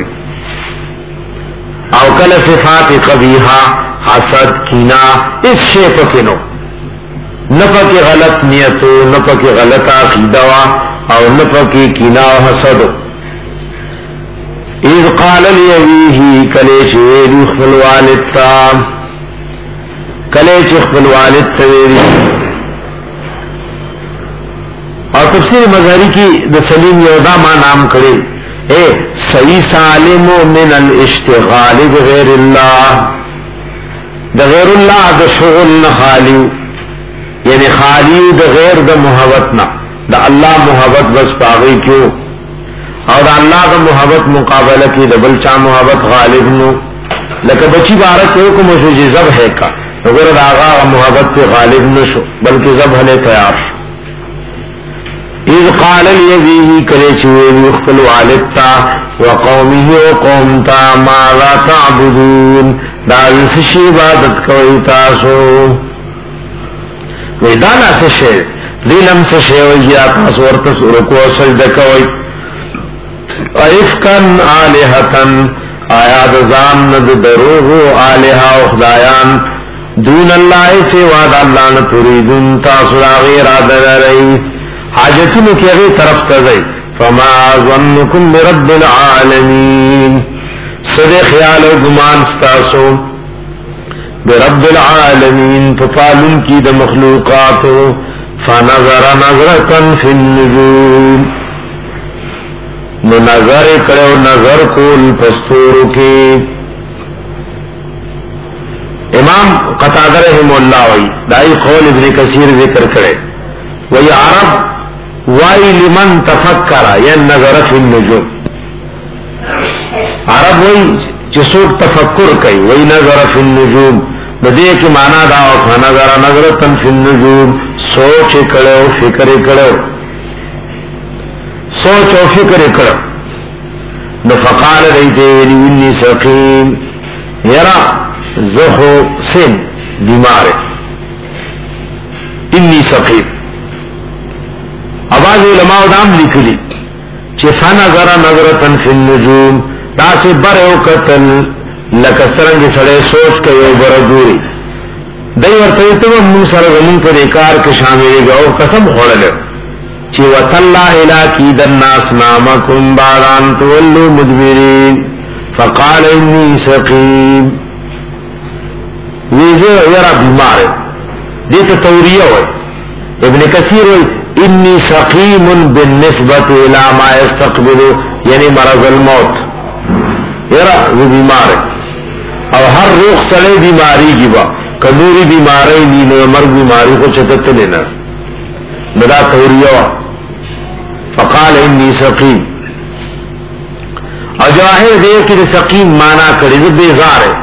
او کله صفات قبیحه حسد کینا اس شی پکې نو نه پکې غلط نیتو نه پکې غلط عقیده او نه پکې کینا او حسد. اذ قال لأبيه کلیچ ویلو خپل والد تا کلیچ خپل والد تا ویلو. اور تفسیر مظہری کی د سلیم یودا ما نام کرے اے صحیح سالم من الاشتغال بغیر اللہ د غیر اللہ د شغل نہ خالی یعنی خالی د غیر د محبت نہ د اللہ محبت بس پاگئی کیوں اور اللہ دا محبت مقابلہ کی دبل چا محبت غالب نو لکہ بچی بارک ہو کو مجھے ذبح ہے کا اگر آغا محبت پہ غالب نشو بلکہ ذبح لے تیار شو. اذ قال لیبیہ کلے چویل اخفل والدتا وقومیہ وقومتا ماذا تعبدون داوی سشی عبادت کوئی تاسو ویدانا سشے دیلم سشے ویا تاسو ورتس رکو سجدہ کوئی افکن آلہتن آیاد زان ند دروغ آلہا و خدایان دون اللہ سواد اللہ نتوریدن تاسو غیر آدھر رئی حاجتنو کی اغیر طرف تزئی فما ظنکم برب العالمین صد خیال و گمان ستاسو برب العالمین ففالن کی دا مخلوقاتو فنظر نظرکن فی النجوم نو نظر کرو نظر کول پستورو کی. امام قتادہ رحم اللہ وی دائی قول ابن کثیر ذکر کرے وی عرب وائی لمن تفکر یا نظر فی النجوم عرب وی چسوک تفکر کئی وی نظر فی النجوم ندے کی معنی داو نظر نظرتن فی النجوم سوچ کرو فکر کرو سوچ و فکر کرو. نو فقال دیتے ویلی انی سقیم یرا زخو سن بیمار انی سقیم. آواز علماء دام لکلی چی فنظر نظرتن فی النجوم دا سی برعو قتل لکسرنگ سڑے سوچ کے یو برگوری دی ورطیتو من سر زمین پر ایکار کے شاملی گا او قسم خوڑلے چی وَتَاللَّهِ لَا كِيدَ النَّاسِ نَامَكُمْ بَعْدَ أَن تُوَلُّوا مُدْبِرِينَ فَقَالَ إِنِّي سَقِيمٌ ویزے یرا بیمار ہے دیتا توریہ ہوئی. ابن کثیر ہوئی انی سقیم بالنسبت الى ما يستقبل یعنی مرض الموت یرا وہ بیمار ہے اور ہر روح سڑے بیماری کی با کدوری بیماری نین مرض بیماری کو چتت لینا بدا توریہ. فقال انی سقیم اور جواہر دے کہ سقیم مانا کرے بیزار ہے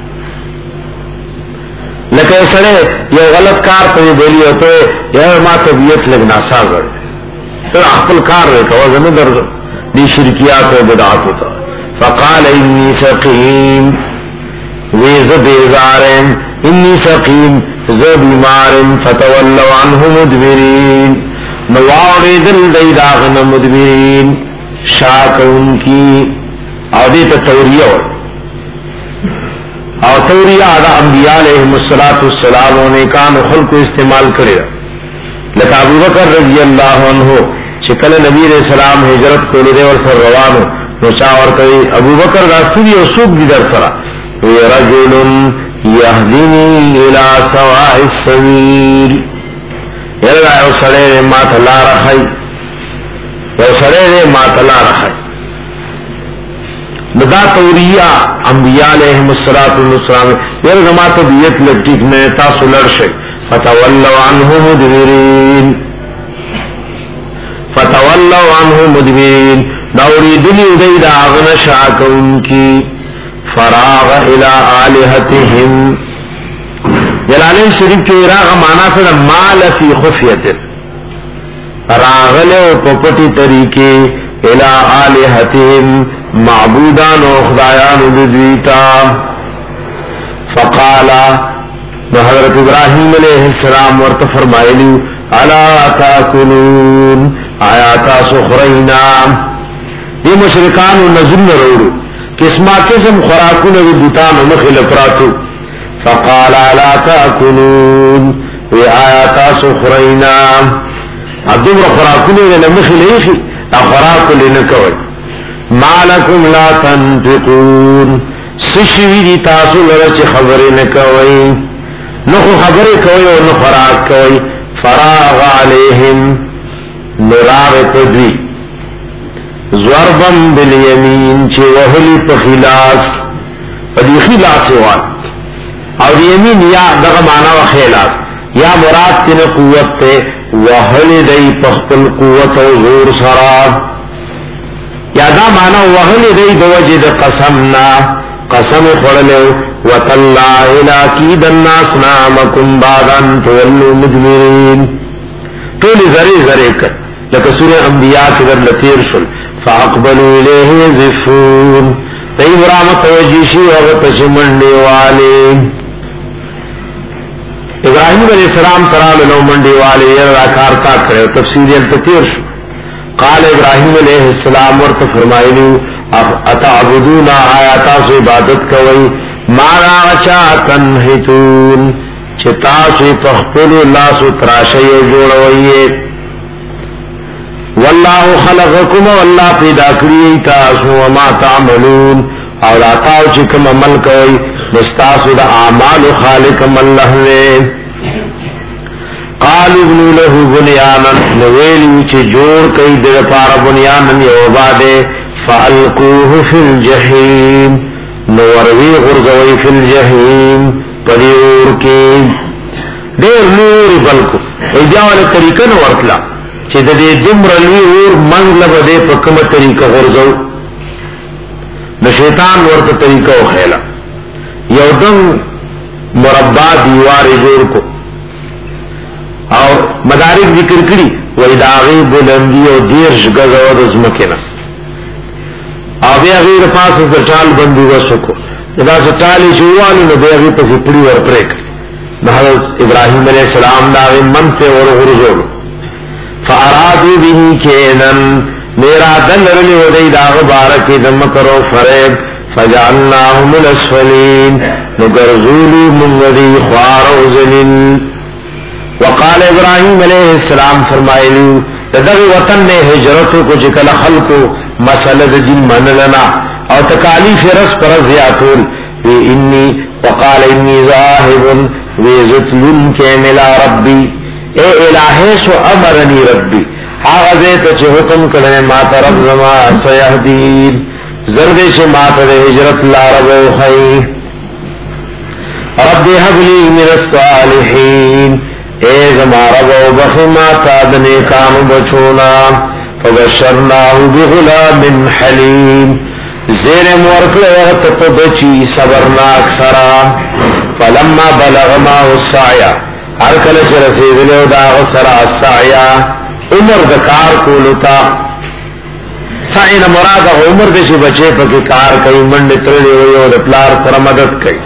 لکہ سڑے یہ غلط کار تو یہ بولی ہوتے یہ ما طبیعت لگنا ساگر تو اقل کار رہے کہ وزن درد دی شرکیات و بدعات ہوتا. فقال انی سقیم ویز بیزارن انی سقیم ز بیمارن فتولوا عنہ مدبرین نواری دل دیداغن مدبرین شاک ان کی عادیت توریہ اور توریہ آدھا انبیاء علیہم السلام نے کان خلق کو استعمال کرے لکہ ابو بکر رضی اللہ عنہ شکل نبی علیہ السلام ہجرت کو لدے اور سر روانو نوچا اور کئی ابو بکر راستوی اور سوک بھی در سرا رجل یهدینی الى سواء السبیل یلگا یو سڑے مات لا رخی یو سڑے مات لا رخی بدا توریہ انبیاء علیہم السلام یہ زما طبیعت لٹک میں تاسو لڑشے فتولوا عنہ مدبرین فتولوا عنہ مدبرین دوری دلی دی دا اغن شاکون کی فراغ الى آلہتهم جلالین شریف کے اراغ مانا سے مال فی خفیت راغل و پپٹی طریقے الى آلہتهم معبودان و خدایان بدویتا فقالا حضرت ابراہیم علیہ السلام ورت فرمائلی الا تاکلون آیا تاسو خرینا یہ مشرکان و نظم روڑو کسما قسم خوراکون و بوتان و مخل پراتو فقال الا تاکلون وی آیا تاسو خرینا عبدالله خوراکون و مخل ایخی خوراکو لنکوی مالکم لا تنطقون سشوی دی تاسو لرچ خبری نکوی نخو خبری کوئی و نخوراک کوئی فراغ علیہم نراغ تدوی ضربا بالیمین چی وحلی پخلاس پدی خلاس وان اور یمین یا دغا معنی و خیلاس یا مراد تین قوت تے وحلی دی پخپل قوت و زور سراب یا دا مانا وحلی دی دو وجد قسمنا قسم خورلو وَتَاللَّهِ لَأَكِيدَنَّ أَصْنَامَكُمْ بَعْدَ أَن تُوَلُّوا مُدْبِرِينَ طول زرے زرے کر لکہ سورہ انبیاء کے در لطیر شل فَأَقْبَلُوا إِلَيْهِ يَزِفُّونَ تئی برامت وجیشی وغتش منڈے والے ابراہیم علیہ السلام ترال لو منڈے والے یہ راکارتا کرے تفسیری التطیر شل قال ابراہیم علیہ السلام ورت فرمائلو اتعبدون آیاتا سو عبادت کوئی مارا غچا تنحتون چتا سو تخپلو اللہ سو تراشی جوڑوئیے واللہ خلقکم واللہ پیدا کری تاسو وما تعملون اور آتاو چکم عمل کوئی مستاسو دا اعمال خالقم اللہ نے قالوا ابنوا له بنيانا نویلو چی جوڑ کئی در پارا بنیانا یوبادے فالقوه فی الجحیم نوروی غرزوی فی الجحیم پریور کی دیر نور بلکو ایجاوالا طریقہ نورتلا چی دا دے دمرلوی اور منزل بدے پکم طریقہ غرزو نشیطان ورط طریقہ و خیلا یودن مربع دیوار جوڑ کو اور مدارک ذکر کری ویداغی بلندی و دیرش گزود از مکینا آبی اغیر پاس از چال بندی وسکو ادا سچالی شوالو نبی اغیر پسی پڑی ورپریک محضر ابراہیم علیہ السلام داغی من سے ورغرزولو فارادو بیہی کینن میرا دل رلی ودی داغ بارکی دمکرو فریب فجعلناهم الاسفلین نگرزولو منگدی خوار و زلین وقال ابراہیم علیہ السلام فرمائے لیو تدغی وطن نے ہجرتوں کو جکل خلقو مسئلہ دین من لنا اور تکالیف رس پر زیاتون وی انی وقال انی ذاہب وی زتلن کے ملا ربی اے الہی سو امرنی ربی آغازیت چے حکم کرنے مات رب زما سیہدین زردے سے مات دے ہجرت لا رب خی رب حبلی من الصالحین اے زمارا بو بخما تادنے کانو بچونا فبشرناہو بغلام حلیم زیر مورکل وقت پا بچی صبرناک سرا فلما بلغ ماہو السعیا ہر کلچ رسیدلو داغ سرا السعیا عمر دکار کولتا سعین مراد عمر دشی بچے پا کار کئی منڈ ترلی ہوئی اور پلار پر مدد کئی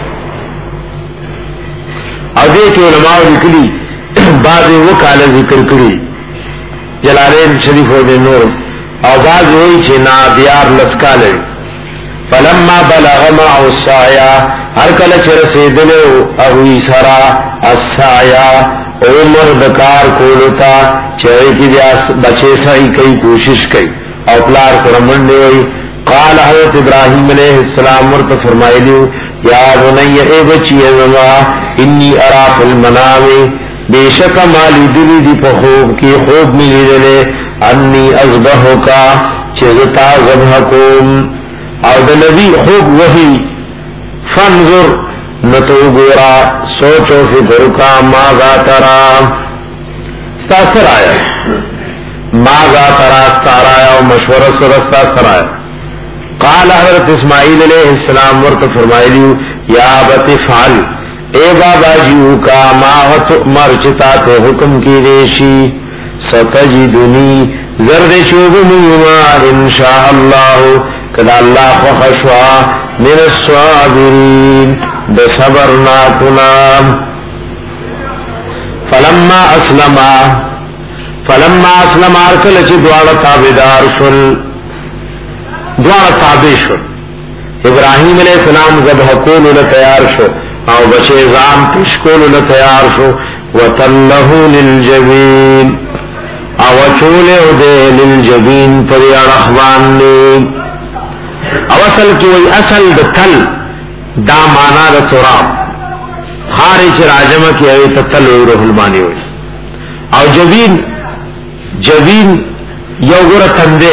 او دے کے علماء لکلی بعض وہ کالا ذکر کری جلالین شریف و دے نور او بعض وہی چھے نا دیار لسکالے فلما بلغ معه السعیا ہر کل چرسیدلو اوی سرا السعیا عمر دکار کولتا چہے کی بچے سائی کئی کوشش کئی او پلار کرمنڈے ہوئی قال حضرت ابراہیم علیہ السلام ورت فرمائی لیو یا بنی اے بچی ازما انی ارا فی المنام بے شک مالی دلی دی پا خوب کی خوب ملی دلے انی ازبہو کا چیزتا زبحکوم او د نبی خوب وحی فانظر نتو گورا سوچو فکر کا ماذا ترا ستاثر آیا ماذا ترا ستار آیا و مشورہ سرستا سر آیا قال حضرت اسماعیل علیہ السلام ورط فرمائی لیو یا بت فعل اے بابا جیو کا ماغت مرچتا تے حکم کی دیشی ستجدنی زرد چوبنیما انشاءاللہ کدا اللہ خوخشوا من الصابرین بصبرنا کنام فلما اسلما فلما اسلما ارکل چی دوار تابدار شل دوار تابع شل ابراہیم علیہ السلام ذبح کولو لتیار شو او بچے زام پیش کولو لتیار شو وطلہو للجبین او چولے دے للجبین پری ارخوان نے او اصل کی وی اصل دا تل دا مانا دا تراب خارج راجمہ کی اوی تتل وی روح المانی ہوئی او جبین جبین یو گورا تندے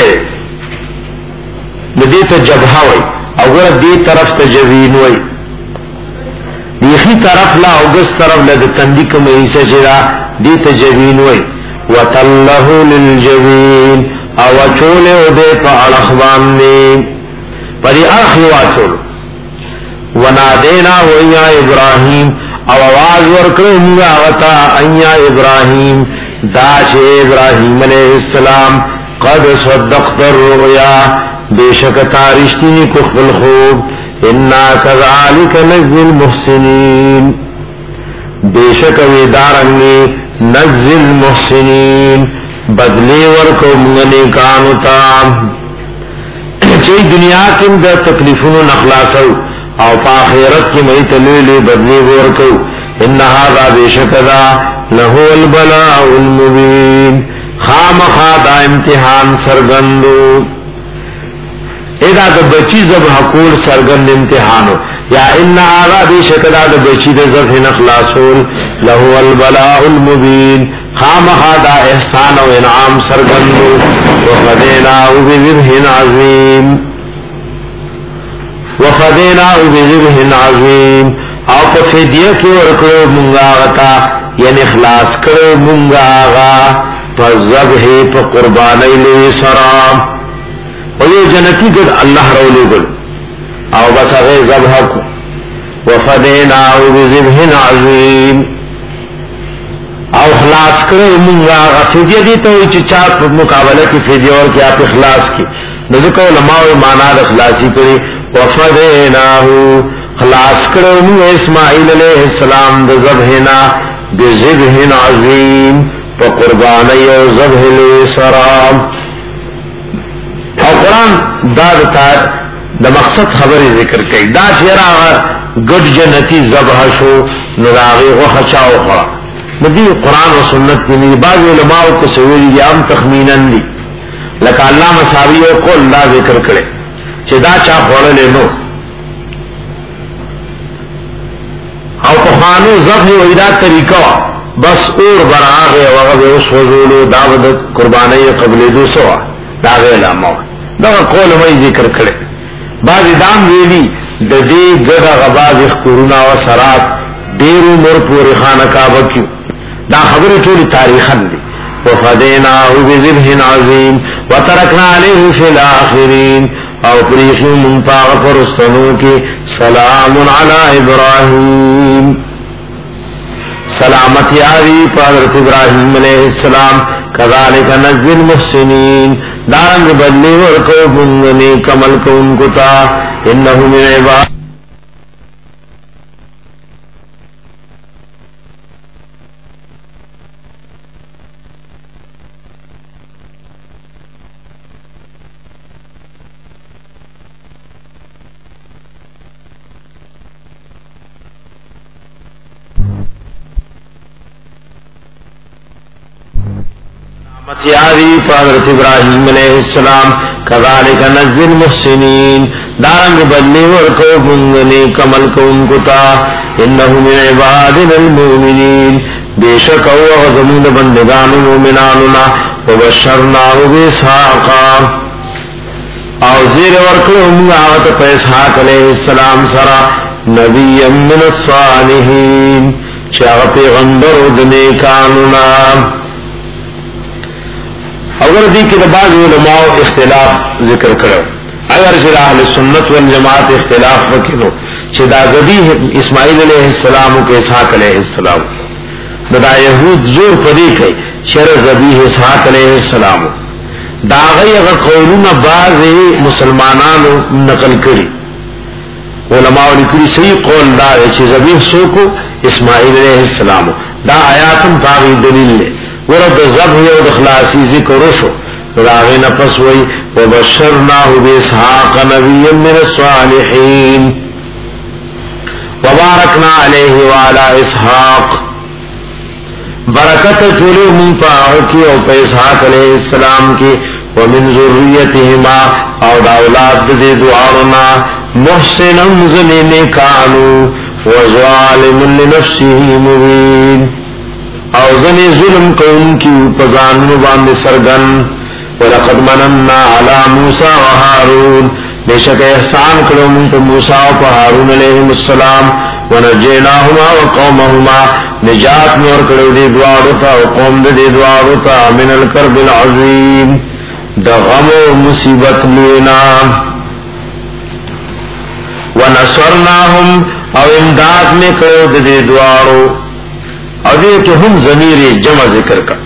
دیتا جبہا ہوئی او گورا دی طرف تا جبین ہوئی دیخی طرف لا او گس طرف لدى تندی کم ایسا جرا دیتا جبین ہوئی وَتَلَّهُ لِلْجَبِينَ او چولے او دے پا اڑخبان نے پری ارخی واچولو ونادینا وَإِيَا إِبْرَاهِيم او آواز ورکرم آغتا اِيَا إِبْرَاهِيم داچ ابراہیم علیہ السلام قد صدقت الرؤیا بے شک تارشتینی کخبل خوب انا کذالک نجزی المحسنین بے شک ویدارنگی نجزی المحسنین بدلی ورکو منگنی کانتا چی دنیا کم دا تکلیفون نخلاصو او پا آخرت کی مئی تلیلی بدلی ورکو انہا دا بے شک دا لہو البلاء المبین خام خادا امتحان سرگندو ادا دا بچی زبح کول سرگند امتحانو یا انہا دا بے شک دا دا بچی دا زبح نخلاصول لہو البلاء المبین خام خادا احسان و انعام سرگندو وفدیناو بذبح عظیم وفدیناو بذبح عظیم او پا فیدیہ کی ورکلو منگا غتا یعنی اخلاص کرو منگا آغا پا ذبح پا قربانی لوی سرام و یہ جنتی گل اللہ رولی گل او بس اغی ذبح کو وفدیناو بذبح عظیم او اخلاص کرو منگا آغا فیدیہ دیتا ہوئی چچا مقابلہ کی فیدیہ اور کیا آپ اخلاص کی نذکر علماء معنی اخلاصی کری وفدیناو خلاص کرو منگا اسماعیل علیہ السلام دا ذبحنا بذبح عظیم پا قربانی و ذبح سرام او قرآن دا دا دا مقصد خبری ذکر کئی دا چیرا گڑ جنتی ذبح شو نراغی غخچاو خوا ندی قرآن و سنت کی نہیں بعض علماء کو سویلی دی ام تخمینن دی لکا اللہ مساوی و قول دا ذکر کرے چی دا چا خورلے نو او پخانو ذبح و ادا طریقہ بس اور براغ وغب اس وزولو دعوت قربانی قبل دو سوا داغ علامہ دا قول وی ذکر کرے بعض دام ویلی دا دی گدا غباز اخکرونا و سرات دیرو مر پوری خانکابہ کیو دا خبر تولی تاریخن دی وفدیناہو بذبح عظیم وترکنا علیہ فی الاخرین او پریخی منطاق فرستنو کی سلام علی ابراہیم سلامتی آری حضرت ابراہیم علیہ السلام کذالک نجزی المحسنین دارنگ بدلی ورکو بنگنی کمل کو ان کو تا انہو من عباد متیاری حضرت ابراہیم علیہ السلام کذالک نجزی المحسنین دارنگ بدلی ورکو بنگنی کمل کو ان کو تا انہو من عبادنا المؤمنین بے شک او غزمون بندگان مومناننا وبشرناہ باسحاقا او زیر ورکلو منگا آغت پا اسحاق علیہ السلام سرا نبی من الصالحین چاہ پیغمبر دنیکانونا. اگر دی کہ بعض علماء اختلاف ذکر کرو اگر چرا اہل سنت والجماعت اختلاف وکلو چھ دا ذبیح اسماعیل علیہ السلام کے اسحاق علیہ السلام دا یہود زور پدی کئی چر ذبیح اسحاق علیہ السلام دا غی اگر قولون بعض مسلمانانو نقل کری علماء لکری صحیح قول دا ہے چھ ذبیح سوکو اسماعیل علیہ السلام دا آیاتم پاغی دلیل لے ورد ذبح و دخلاسی ذکر رشو راغی نفس وی وبشرناہ باسحاق نبی من الصالحین وبارکنا علیہ وعلا اسحاق برکت چلو من پاہو کی او پہ اسحاق علیہ السلام کی ومن ذریتہما او دا اولاد دے دعارنا محسن ظلم کانو وظالم لنفسه مبین او زنی ظلم قوم کی پزان باندې سرگن ولقد مننا علی موسی و هارون بیشک احسان کرو من تو موسی و هارون علیہم السلام ونجیناهما وقومهما نجات نور کرو دی دوارو تا و قوم دی دوارو تا من الکرب العظیم دا غم و مصیبت لینا ونصرناهم او امداد میں کرو دی دوارو اور یہ کہ ہم ضمیر جمع ذکر کا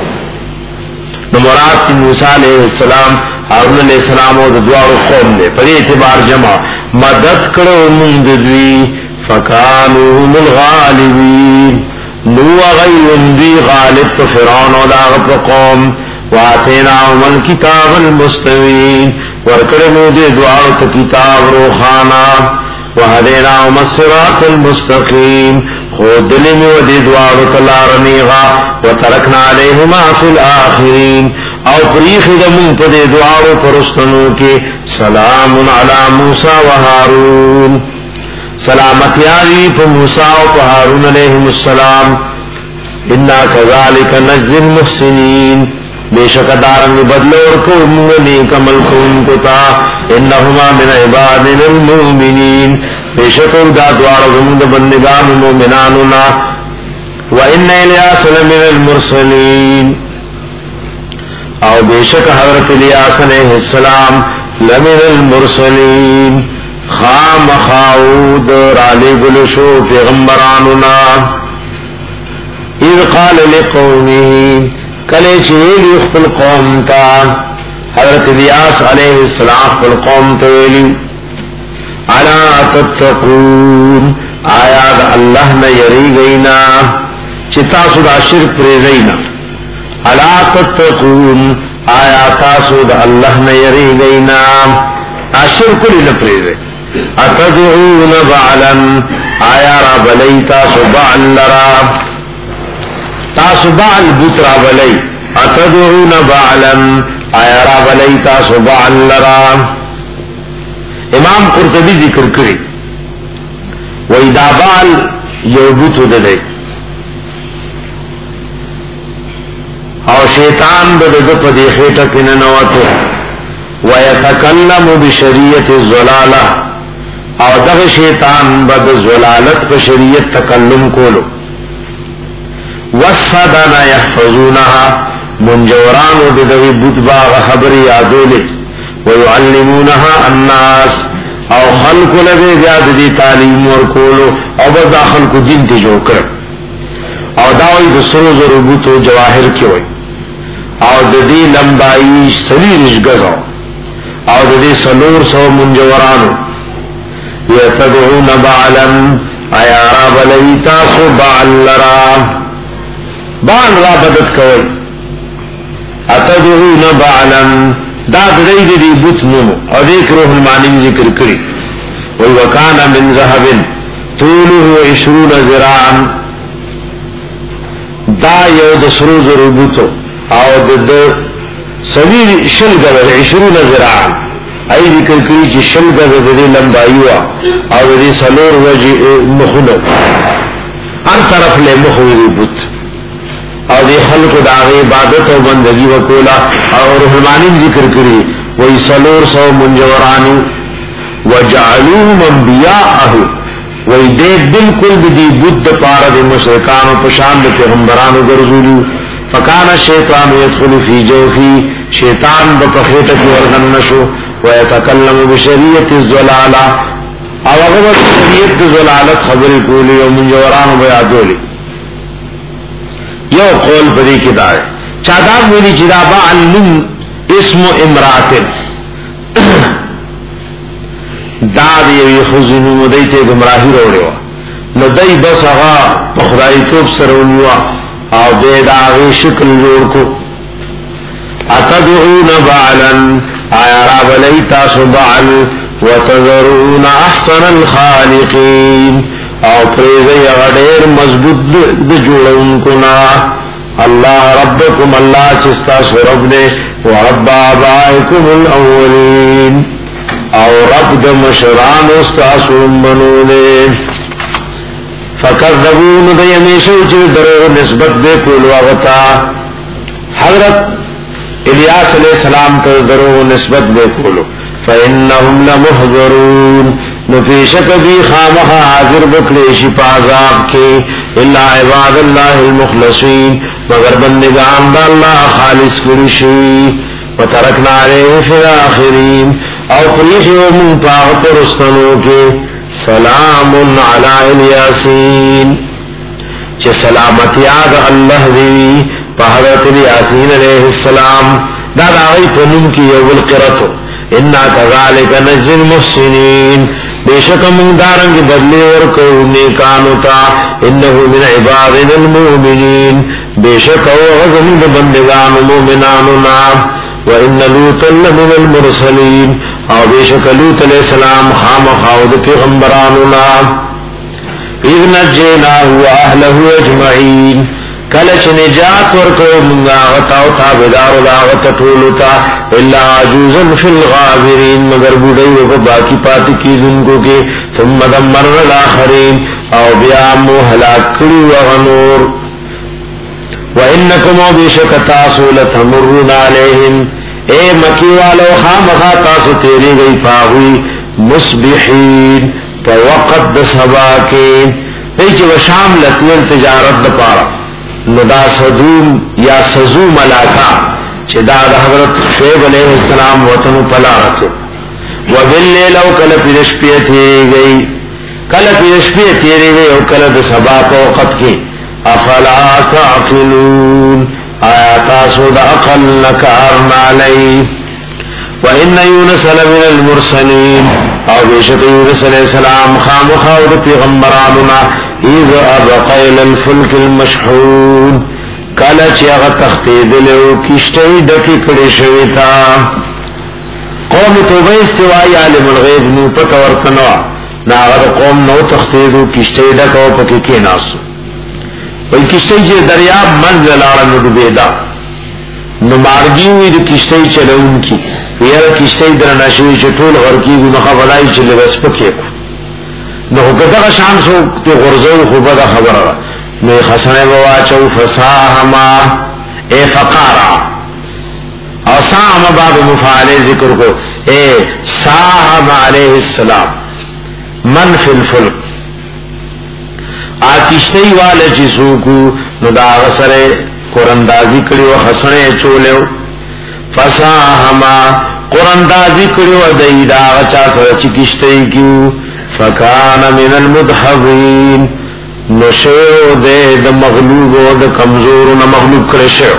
مراد کی موسیٰ علیہ السلام ہارون علیہ السلام اور دوار قوم نے پر اعتبار جمع مدد کرو من دوی فکانوا هم الغالبین نو غیر دی غالب تو فرعون و داغت قوم واتیناهم الکتاب المستوین ورکرمو دی دوار تو کتاب روخانا وهديناهم الصراط المستقيم خود دلمی و دی دوارو تلارنیغا وترکنا علیہما فی الاخرین او پریخ دمون پا دی دوارو پرستنو کی سلام علی موسیٰ و ہارون سلامتی آلی پا موسیٰ و پا ہارون علیہم السلام انا کذالک نجزی المحسنین بے شک دارنگ بدلور کو منگنی کمل کون کو تا انہما من عبادنا المؤمنین بے شک دا دوار زمد بندگان مومناننا وَإِنَّ إِلْيَاسَ لَمِنَ الْمُرْسَلِينَ او بے شک حضرت الیاس علیہ السلام لمن المرسلین خام خاود رالی گلشو پیغمبراننا اذ قال لقومه کلے چویلی اخفل قوم تا حضرت الیاس علیہ السلام اخفل قوم تویلی علا تتقون آیا دا اللہ نے یری گئینا چتا سدا شرک پریزینا علا تتقون آیا تاسو دا اللہ نے یری گئینا اشرک لی نپریزے اتدعون بعلا آیا را بلی تاسو بعل لرا تاسو بعل بطرا بلی اتدعون بعلا آیا را بلی تاسو بعل لرا امام قرطبی ذکر کری وَإِذَا بَعَلْ يَوْبُتُ دَدَي او شیطان بدد پدی خیٹا کننواتو وَيَتَكَلَّمُ بِشَرِيَّةِ الزَّلَالَةِ او دغ شیطان بد زلالت پا شریعت تکلم کولو وَالصَّدَنَ يَحْفَظُونَهَا منجورانو بدوی بدباغ خبر یادولے وَيُعَلِّمُونَهَا النَّاسِ او خلق لگے زیاد دی تعلیم ورکولو او بدا خلق دین تی جو کر او داوی دسرو ضربوتو جواہر کیوئی او دی لمبائی سلیرش گزو او دی سلور سو منجورانو یتدعون بعلا ایارا بلیتاسو بعل لرا بعل را بدت کوئی اتدعون بعلا داد رئی دی بوت نمو اور ایک روح المعنی ذکر کری وَوَكَانَ مِنْ ذَهَبٍ طُولُهُ عِشْرُونَ ذِرَاعًا دا یو دسرو ضربوتو او دا سویر شلگر عشرون ذراعًا ای ذکر کری چی شلگر دا لمبائیوا او دا سلور وجی مخونو ہر طرف لے مخوی بوت او دی خلق دا غی عبادت و بندگی وکولا اور روح المعنی ذکر کری وی سلور سو منجورانو وجعلوهم انبیاءه وی دے بالکل دی بود پارا دی مشرکانو پشاند پیغمبرانو گرزولو فکان الشیطان یدخل فی جوفی شیطان بپخیت کی ورغن نشو ویتکلم بشریعت الزلالہ او اغبر شریعت الزلالت خبری کولی و منجورانو بیادولی یو قول پدی کتا ہے چاداب ویلی چدابا علم اسم امراتن داد یوی خزنو مدیت گمراہی روڑے وا ندی بس اغا پخدائی توب سرونیوا او دے داغی شکل جوڑ کو اتدعون بعلا آیا راب لیتاسو بعل وتذرون احسن الخالقین او پریزی غدیر مضبوط د جوڑون کنا اللہ ربکم اللہ چستاسو رب نے ورب آبائکم الاولین او رب د مشران استاسو منونے فکذبون دی ہمیشہ چی درو نسبت دے کولو آغتا حضرت الیاس علیہ السلام تا درو نسبت دے کولو فإنہم لمحضرون نفیشک بھی خامخ حاضر بکلیشی پازاب کے اللہ عباد اللہ المخلصین مگر بندگان دا اللہ خالص کرشی وترکنا علیہ فی الآخرین او پریخی و من پاغت رستنو کے سلام علی الیاسین چه سلامتی آد اللہ دیوی پا حضرت الیاسین علیہ السلام دا داغی پنم کی یول قرطو انا کذالک نجزی المحسنین بے شک من دارنگ بدلی ورکو نیکانو تا انہو من عبادنا المؤمنین بے شک او غزم بندگان مومنانو نام وَإِنَّ لُوطًا لَمِنَ الْمُرْسَلِينَ او بے شک لوط علیہ السلام خام خاود پیغمبرانونا اذ نجیناہ وآہلہ اجمعین کلچ نجات ورکو منگا غطاو تابدار لاغت طولتا اللہ عجوزا فی الغابرین مگر بودئی و باقی پاتی کی دنگو کے ثم دمر الاخرین او بیامو حلاک کری وغنور وَإِنَّكُمْ وَبِشَكَ تَاسُ لَتَمُرُّونَ عَلَيْهِمْ اے مکی والو خامخا تاسو تیری گئی پاہوئی مصبحین پا وقت دا سبا کے ایچی و شام لطول تجارت دا پارا ندا صدوم یا سزوم علاقہ چی دا دا حضرت شعیب علیہ السلام وطنو پلا رکھو و باللیلو کل پیرشپی تیری گئی کل پیرشپی تیری گئی او کل دا سبا پا وقت کی افلا تعقلون آیا تاسو دا عقل نکارنا لئی وَإِنَّ يُونَسَ لَمِنَ الْمُرْسَلِينَ او بیشک یونس علیہ السلام خام خاود پیغمبراننا اِذْ أَبْقَيْلَ الْفُلْكِ الْمَشْحُونَ کلچ اغا تختیدلو کشتی ڈکی کڑی شویتا قوم توبہ استوائی عالم الغیب نو پتا ورکنوا نا اغا قوم نو تختیدو کشتی ڈکو پکی کی ناسو وی کشتی چی دریاب منزل آرہ نو بیدا نو مارگی ہوئی دو کشتی چلون کی ویر کشتی در نشوی چی طول غرکی گو نخفلائی چی لبس پکی کو نو کتا شان سو تی غرزو خوبا دا خبر را نو خسن بواچو فساہما اے فقارا اور ساہما باب مفعال ذکر کو اے ساہما علیہ السلام من فی الفلق آتشتی والے چی سوکو نو دا غسرے قرندازی کری و خسنے چولیو فساہما قرندازی کری و دی دا غچا سر چی کشتی کیو فکان من المدحضین نشو دے دا مغلوب و دا کمزور و مغلوب کرشو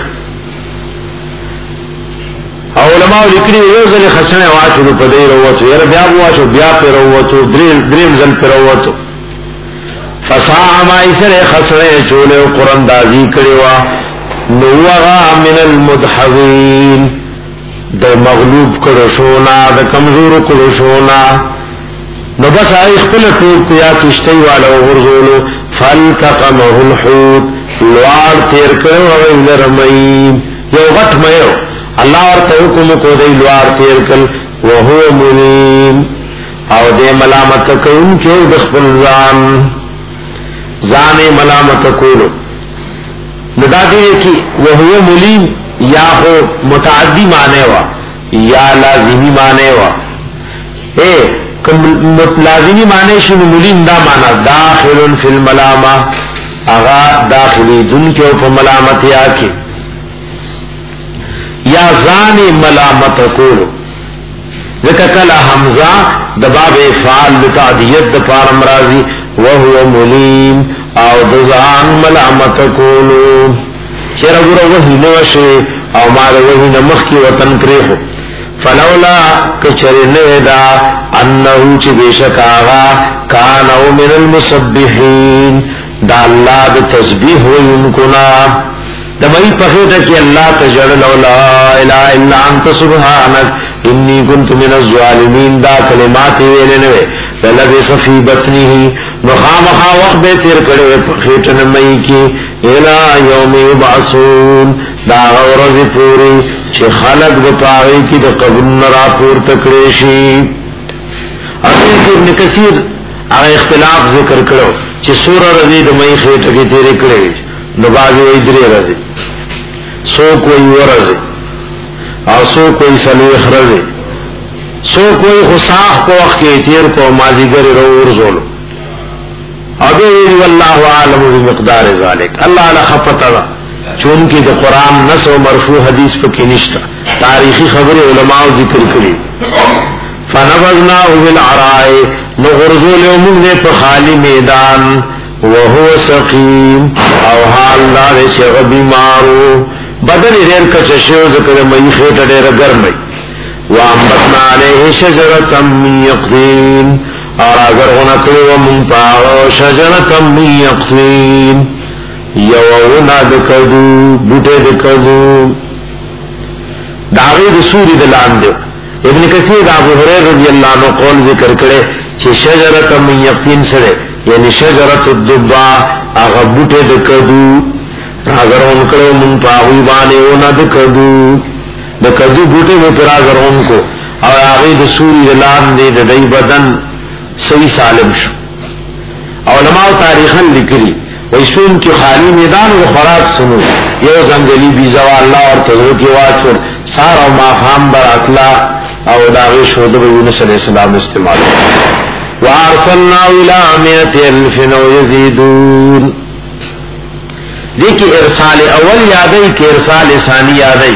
علماء لکری یوزل خسنے واچو نو پدی روتو یر بیا بواچو بیا پی روتو دریم زل پی روتو فساہما اسر خسنے چولے و قرندازی کریوا نوغا من المدحضین دا مغلوب کرشونا دا کمزور کرشونا نو بس آئی اخپل ٹوک کیا کشتی والا غرزولو فالتقمه الحوت لوار تیر کرو اغیل رمین یو غٹ میو اللہ ورطا حکم کو دی لوار تیر کل وہو ملیم او دے ملامت کون کیو دخپل زان زان ملامت کولو ندا دیئے کی وہو ملیم یا ہو متعدی مانے وا یا لازمی معنی وا اے کم لازمی معنی شنو ملین دا معنی داخل فی الملامہ اغا داخلی دن کے اوپر ملامت یا کی یا زان ملامت کولو ذکر کلا حمزہ دباب فعال لتعدیت دپار امراضی وہو ملیم او دزان ملامت کولو چیر گورا وحی نوشے او مار وحی نمخ کی وطن پریخو فلولا کچر نیدا انہو چی بیشک آغا کانو من المسبحین دا اللہ دا تسبیح ہوئی انکونا دا مئی پخیتا کی اللہ تجڑ لولا الہ الا انت سبحانک انی کنت من الظالمین دا کلماتی ویلنوے للبی صفی بطنی ہی مخامخا وقت بے تیر کڑے پخیتا نمئی کی الہ یوم یبعثون دا غورز پوری چھ خلق دا پاغی کی دا قبل نرا پور تکڑیشی اصل کی ابن کثیر اگر اختلاف ذکر کرو چھ سورہ رضی دا مئی خیٹا کی تیرے کڑے نو بازی وی درے رضی سو کوئی ورزی اور سو کوئی سلوخ رضی سو کوئی خساخ کو وقت کے تیر کو ماضی گر رو ارزولو ابھی واللہ عالم بمقدار ذالک اللہ علا خفتہ چونکہ دا قرآن نس و مرفوع حدیث پکی نشتا تاریخی خبر علماء ذکر کری فنبذناہ بالعرائی نغرزول امون دے پا خالی میدان وہو سقیم او حال دارے چھ بیمارو بدن دیر کچشیو ذکر مئی خیٹا دیر گرمی وامبتنا علیہ شجرتا من یقدین اور اگر غنکلو ومن پاو شجرتا من یقدین یوونا دکدو بوٹے دکدو داغی دسوری دلان دیو ابن کثیر ابو ہریرہ رضی اللہ عنہ قول ذکر کرے چھ شجرتا من یقدین سرے یعنی شجرت الدبا اغا بوٹے دکدو اگر ان کرو من پاوی بانے اونا دکدو دکدو بوٹے میں پر اگر ان کو اور آغی دسوری دلان دے دئی بدن صحیح سالم شو علماء تاریخاً لکری ویسون کی خالی میدان و خوراک سنو یو زنگلی بیزوا اللہ اور تذرو کی واچور سارا و مافہم بر اطلاع او داغی شہد بیونس علیہ السلام استعمال وارسلنا الى مئت الف و یزیدون دیکھ ارسال اول یادئی کہ ارسال ثانی یادئی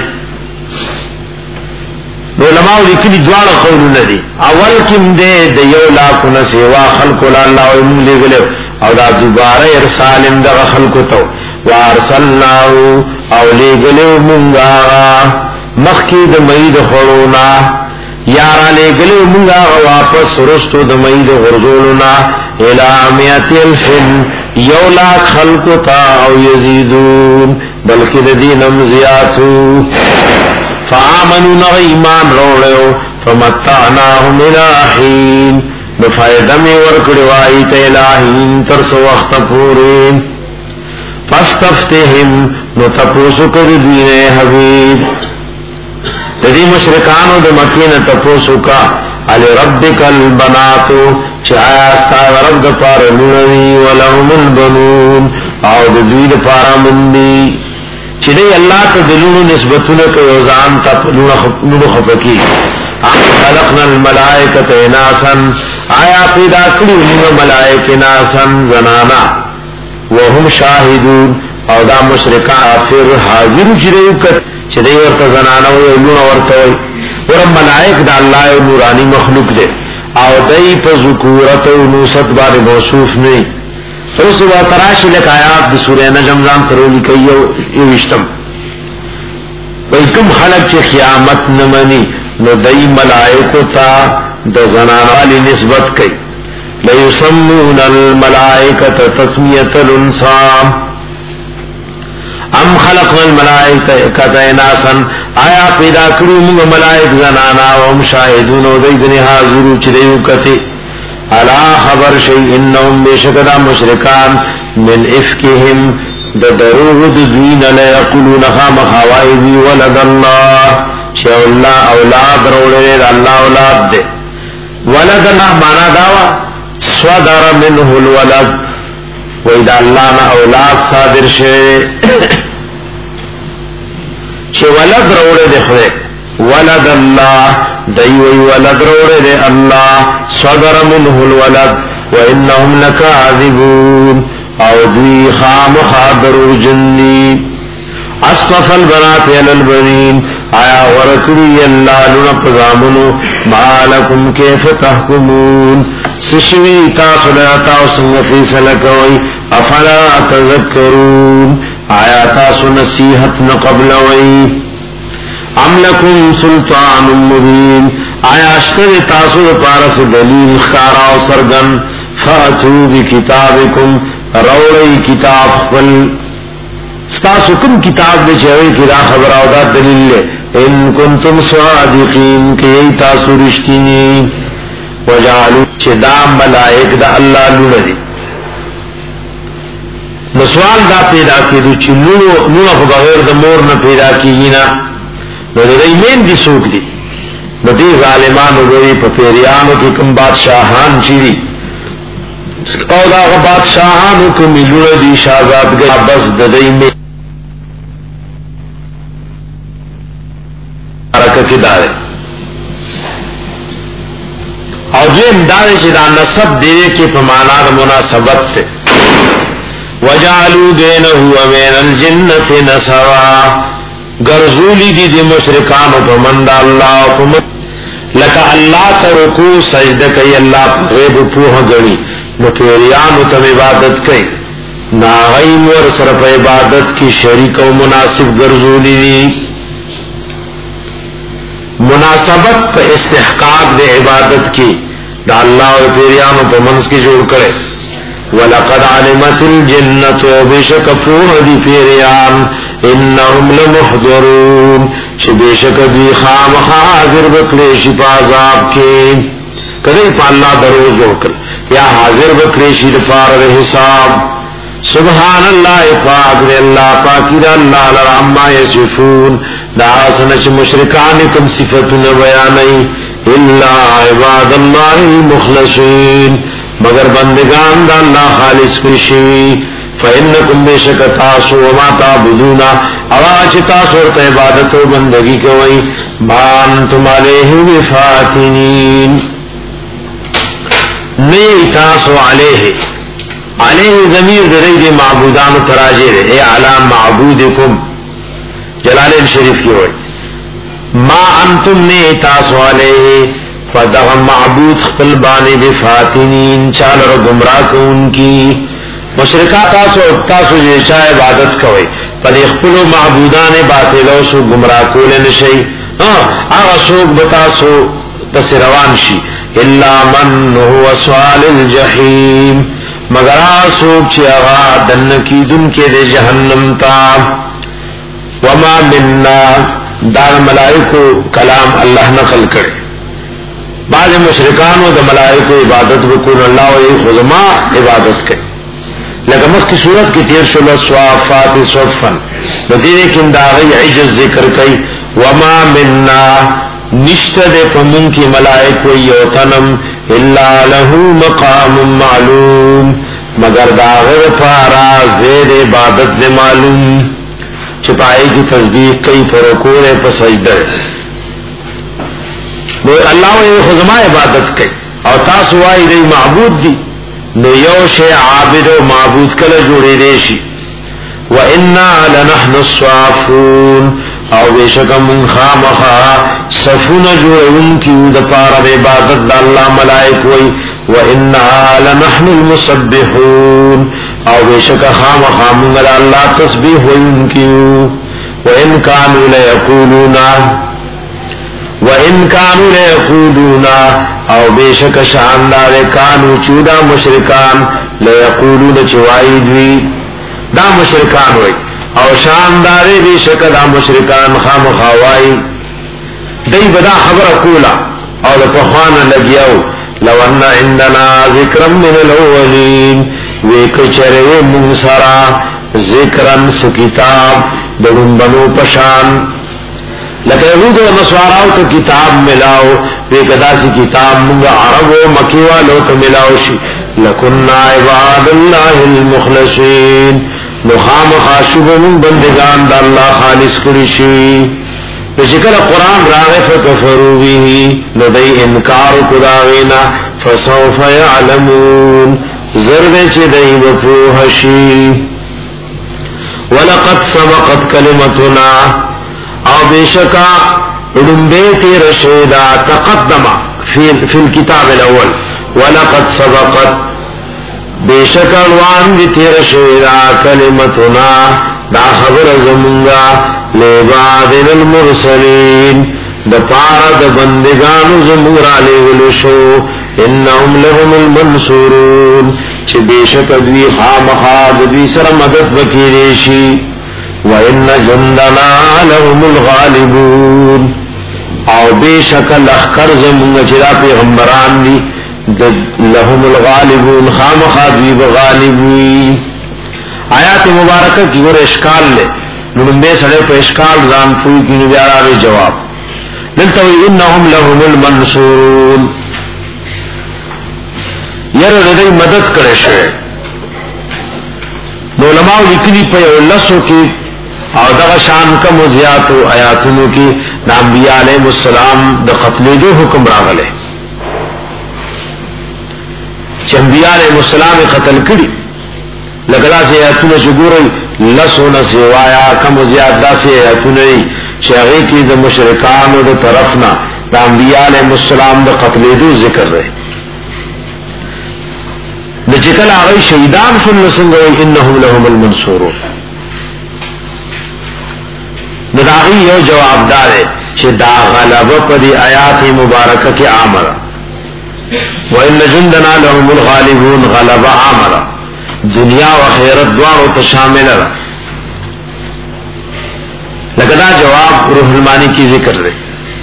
علماء لکلی دوار قولو ندی اول کم دے دیو لاکو نسیوا خلقو لاللہ و امون لے گلے او دا دوبارہ ارسالم دا خلقو تو وارسلناو او لے گلے منگا مخی دا مید خورونا یارا لے گلے منگا واپس رستو دا مید غرزولنا الامیت الفن یو لاک خلقو تا او یزیدون بلکہ دا دینم زیاتو فآمنوا نغ ایمان روڑیو فمتعناهم الہین بفائدمی ورکڑوائی تیلاہین ترس وقت پورین فاستفتہم نتپوسو کردین حبیب تدی مشرکانو دا مکین تپوسو کا علی ربک البناتو چاہیا استاغ رب دا پار لونوی ولہم البنون او دا دوید پارا مندی چدی اللہ تا دلونو نسبتونا که یوزان تا لونو خفکی خلقنا الملائکت اناسا آیا پیدا کری انہا ملائک اناسا زنانا وهم شاہدون او دا مشرکان پھر حاضر چدی کت چدی ورطا زنانا وی لونو ورطا وی ورم ملائک دا اللہ نورانی مخلوق دے او دی پا ذکورت و نوست بار موصوف نہیں فرسو با تراشی لک آیات دی سورہ نجم زام ترولی کئی یو اشتم وی کم خلق چی خیامت نمانی نو دی ملائکو تا دا زنان والی نسبت کئی لیسمون الملائکت تسمیت الانسام ام خلقنا الملائکت اناسا آیا پیدا کرو منگ ملائک زنانا وهم شاہدون و دی دنی حاضرو چی دیو کتی الا خبر شئی انہم بیشکدا مشرکان من افکہم دا دروغ دوین لیقلون خام خوائدی ولد اللہ چھ اللہ اولاد روڑے دا اللہ اولاد دے ولد اللہ مانا داوا صدر منہ الولد ویدہ اللہ نا اولاد صادر شئے چھ ولد روڑے دے خدے ولد اللہ دیوی ولد روڑے دے اللہ صدر منہ الولد وانہم لکاذبون او دوی خام خادر جنی اصطفى البنات علی البنین آیا ورکڑی اللہ لنا پزامنو ما لکم کیف تحکمون سشوی تاسو لاتاو سنگ فیصلہ کوئی افلا تذکرون آیا تاسو نصیحت نقبلوئی ام لکم سلطان مبین آیا اشتر تاسو پارس دلیل خارا و سرگن فاتو بکتابکم روڑی کتاب خپل ستاسو کم کتاب دے چاہوئی کی دا خبر آو دا دلیل لے ان کنتم صادقین کہ یہی تاسو رشتینی وجعلو چھ دا ملائک دا اللہ لونا دی نسوال دا پیدا کی دو چھ نونا خو بغیر دا مور نا پیدا کی Gina know the remain the سوک دی نو دی ظالمانو گوی پا پیریانو کی کم بادشاہان چیری او دا بادشاہانو کو ملونا دی شاہزاد گئی بس دا ریمین حرکت دارے اور جو امداد شدہ نصب دینے کے پمانا مناسبت سے وجعلوا بینہ وبین الجنت نصبا گرزولی دی دی مشرکانو پمندہ اللہ پمند لکا اللہ ترکو سجدہ کئی اللہ غیب پوہ گڑی نو پیریانو تم عبادت کئی ناغیم ورسرف عبادت کی شریک و مناسب گرزولی دی مناسبت استحقاق دے عبادت کی دا اللہ و پیریانو پا منس کی جوڑ کرے وَلَقَدْ عَلِمَتِ الْجِنَّةُ وَبِشَكَ فُوْنَ دِي پیریان اِنَّهُمْ لَمُحْضَرُونَ چھ بیشک دی خام حاضر بکلیشی پا عذاب کے کدی پا اللہ دروز ہو کر یا حاضر بکلیشی دفار حساب سبحان اللہ پاک دے اللہ پاکی دا اللہ لرعما یسفون دا سنچ مشرکان کم صفتن بیانی اللہ عباد اللہ المخلصین مگر بندگان دا اللہ خالص کشی فإنکم بشک تاسو وما تعبدونا اواچ تاسو ارت عبادت و بندگی کوئی بانتم علیہ بفاتنین نئی تاسو علیہ علیہ ضمیر درید معبودان تراجے رہے اے علا معبودکم جلالین شریف کی ہوئی ما انتم نے تاسو علیہ فدغ معبود خپل بانے بفاتنین چالر گمراہ کو ان کی مشرکہ تاسو تاسو جیشا عبادت کوئی پر اخپلو معبودان باطلو سو گمراہ کولے نشئی آغا سوک بتاسو پس روان شی اللہ من هو سوال الجحیم مگر آسوک چی آغا دن کی دن کے دے جہنم تا وما مننا دار ملائکو کلام اللہ نقل کرے بعض مشرکانو دا ملائکو عبادت بکون اللہ و ایک خزما عبادت کرے لیکن مخ کی صورت کی تیر شلو صوافات صفن ندینے کن داغی عجز ذکر کئی وما مننا نشت دے پمن کی ملائکو یوتنم اللہ لہو مقام معلوم مگر داغر پارا زید عبادت دے معلوم چھپائی کی تسبیح کئی پرکور پسجدر اللہ و خزما عبادت کئی اور تاسوائی دی معبود دی نو یوش عابد و معبود کل جوڑی دیشی وَإِنَّا لَنَحْنُ الصَّافُونَ او بیشک من خامخا صفون جوڑون کیو دا پارا عبادت دا اللہ ملائک وی وَإِنَّا لَنَحْنُ الْمُسَبِّحُونَ او بیشک خامخا من دا اللہ تسبیح ویون کیو وَإِن كَانُوا لَيَقُولُونَ وَإِن كَانُوا لَيَقُولُونَ او بیشک شاندار کانو چودا مشرکان لَيَقُولُونَ چوائی دوی دا مشرکان ہوئی او شاندار بیشک دا مشرکان خام خوائی دی بدا خبر کولا او دا پخوانا لگیاو لو اننا عندنا ذکرم من الاولین ویک چرے منصرا ذکرن سکتاب درن بنو پشان لکہ یہود و نصاراو تو کتاب ملاو ویکدا سی کتاب منگا عرب و مکی والو تو ملاو شی لکننا عباد اللہ المخلصین نخام خاشب من بندگان دا اللہ خالص کرشی بشکل قرآن راغ فکفروا به ندی انکار کداغینا فسوف یعلمون زرد چی دی بپوحشی ولقد سبقت کلمتنا او بشکا رنبیت رشیدہ تقدم فی الكتاب الاول ولقد سبقت بشکا وان دی تیر شیدہ کلمتنا دا خبر زمونگا لعبادنا المرسلین دا پارا دا بندگانو زمورا لیولشو انہم لهم المنصورون چھ بیشک دوی خامخاد دوی سر مدد بکیریشی وَإِنَّ جُنْدَنَا لَهُمُ الْغَالِبُونَ او بیشک لخکر زمونگا چھ دا پیغمبران دی لهم الغالبون خامخاد دوی بغالبوی آیات مبارکہ کی اور اشکال لے نمبے سڑے پہ اشکال زان پوئی کی نبیارا بے جواب للتوی انہم لهم المنصورون یر ردی مدد کرے شوئے علماء لکلی پہ لسو کی او دغا شان کم و زیادو آیاتنو کی دا انبیاء علیہ السلام دا قتل جو حکم راغلے چھ انبیاء علیہ السلام قتل کری لگلا سے آیاتنو چگوری لسونا سیوایا کم و زیادہ سے آیاتنو چاہے کی دا مشرکان و دا طرفنا دا انبیاء علیہ السلام دا قتل دو ذکر رہے دا چکل آغای شہیدان سن لسنگوئی انہم لهم المنصورون دا آغای یو جواب دارے چھ دا غلبہ پا دی آیات مبارکہ کی آمرہ وَإِنَّ جُنْدَنَا لَهُمُ الْغَالِبُونَ غلبہ آمرہ دنیا و خیرت دوارو تشامل رہا لگدا جواب روح المانی کی ذکر رہے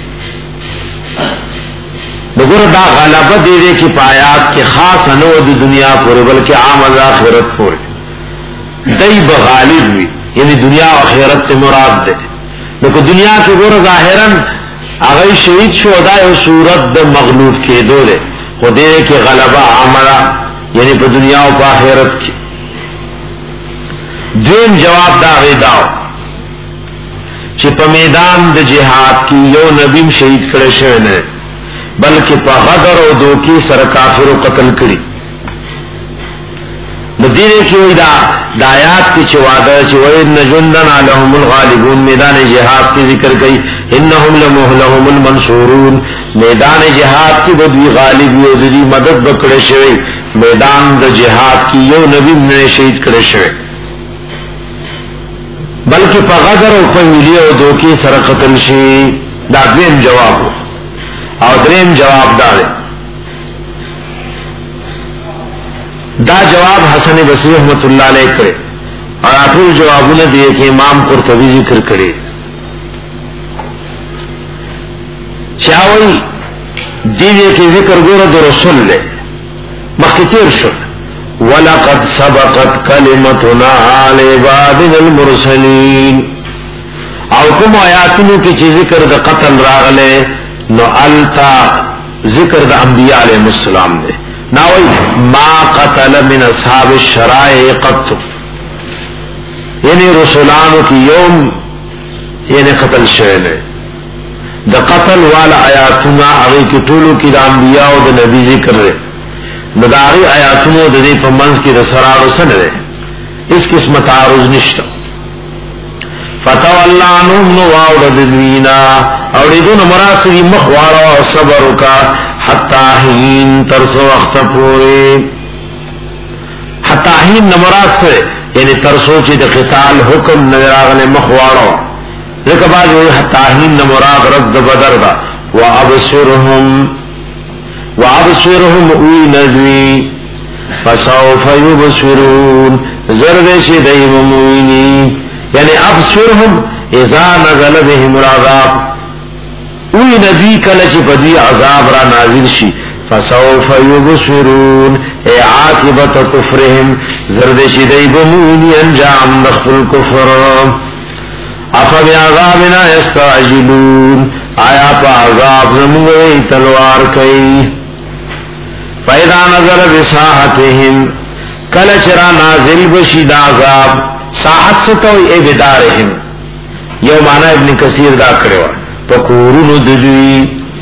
نگر دا غلبہ دے دے کی پایات کے خاص انو دی دنیا پورے بلکہ عام آخرت پورے دی بغالب ہوئی یعنی دنیا و خیرت سے مراد دے لیکن دنیا کے گر ظاہراً اگر شہید شہداء و صورت دا مغلوب کے دو دے خودے کے غلبہ عاملہ یعنی پا دنیا و پا آخرت کی دویم جواب دا غیداو چی پا میدان دا جہاد کی یو نبیم شہید کرے شوئے نے بلکہ پا غدر و دوکی سر کافر و قتل کری ندیرے کی وی دا دایات کی چوادہ چی وَإِنَّ جُنْدَنَا لَهُمُ الْغَالِبُونَ میدان جہاد کی ذکر گئی انہم لَهُمُ الْمَنْصُورُونَ میدان جہاد کی بدوی غالبی و دی مدد بکڑے شوئے میدان دا جہاد کی یو نبی نے شہید کرے شوئے بلکہ پا غدر و پہولی و دوکی سر قتل شی دا دویم جواب ہو اور دریم جواب دارے دا جواب حسن بصری رحمت اللہ علیہ کرے اور آخر جوابوں نے دیے کہ امام قرطبی ذکر کرے چاوئی دیئے کہ ذکر گورد رسول لے مخیطیر شد وَلَقَدْ سَبَقَتْ كَلِمَتُنَا لِعِبَادِنَا الْمُرْسَلِينَ او کم آیاتنو کی چی ذکر دا قتل راغلے نو التا ذکر دا انبیاء علیہ السلام دے ناوی ما قتل من اصحاب الشرائع قط یعنی رسولانو کی یوم یعنی قتل شہلے دا قتل والا آیاتنا اگئی کی طولو کی دا انبیاء و دا نبی ذکر رہے نداری آیاتنو دا دی پا منز کی دا سرار سن رہے اس قسم تعارض نشتا فتو اللہ عنہم نواو دا دنوینا اور ایدون مراسری مخوارا و صبرو کا حتی حین ترس وقت پورے حتی حین نمراسر یعنی ترسو چی دا قتال حکم نوراغن مخوارا لیکن بعد وی حتی حین نمراغ رد بدر دا و ابصرهم و ابصرهم اوی ندوی فسوف یبصرون زردش دی مموینی یعنی ابصرهم اذا نزل بهم العذاب اوی ندوی کلچ بدوی عذاب را نازل شی فسوف یبصرون اے عاقبت کفرهم زردش دی مموینی انجام نخف الكفر افا بعذابنا یستعجلون آیا پا عذاب زمگوی تلوار کئی فَإِذَا نَزَلَ بِسَاحَتِهِمْ کلچ را نازل بشید عذاب ساحت ستوئی اے بدارہم یو معنی ابن کثیر دا کروا پکورونو ددوی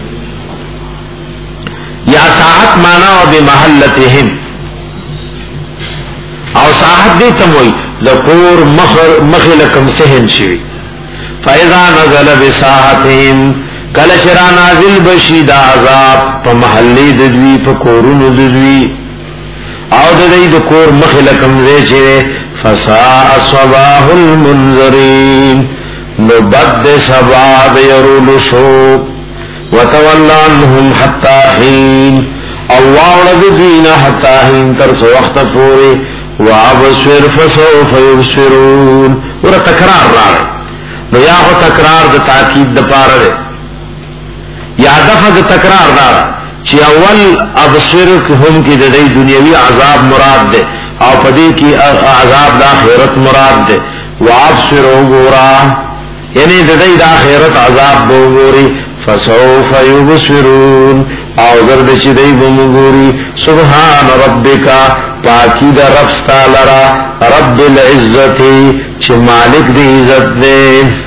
یا ساحت مانا و بمحلتهم او ساحت دی تموی لکور مخلکم سہن شوی فَإِذَا نَزَلَ بِسَاحَتِهِمْ کل چرا نازل بشی دا عذاب پا محلی ددوی پا کورون ددوی او ددوی دا کور مخلکم زیچے فَسَاءَ صَبَاحُ الْمُنذَرِينَ نبد سباب يرولشو وَتَوَلَّ عَنْهُمْ حَتَّى حِينَ اللہ رددوین حَتَّى حِينَ ترس وقت پورے وَعَبْصِرْ فَسَوْفَ يُبْصِرُونَ اور تکرار رہا نو یا ہو تکرار دا تاکید دا پارا دے یا دفع دا تکرار دارا چی اول ابصرک ہم کی دا دی دنیاوی عذاب مراد دے او پدی کی عذاب دا خیرت مراد دے وابصرو گورا یعنی دا دی دا خیرت عذاب دو گوری فسوف یبصرون او زرد چی دی بمگوری سبحان ربکا پاکی دا رفستا لرا رب العزتی چی مالک دی عزت دے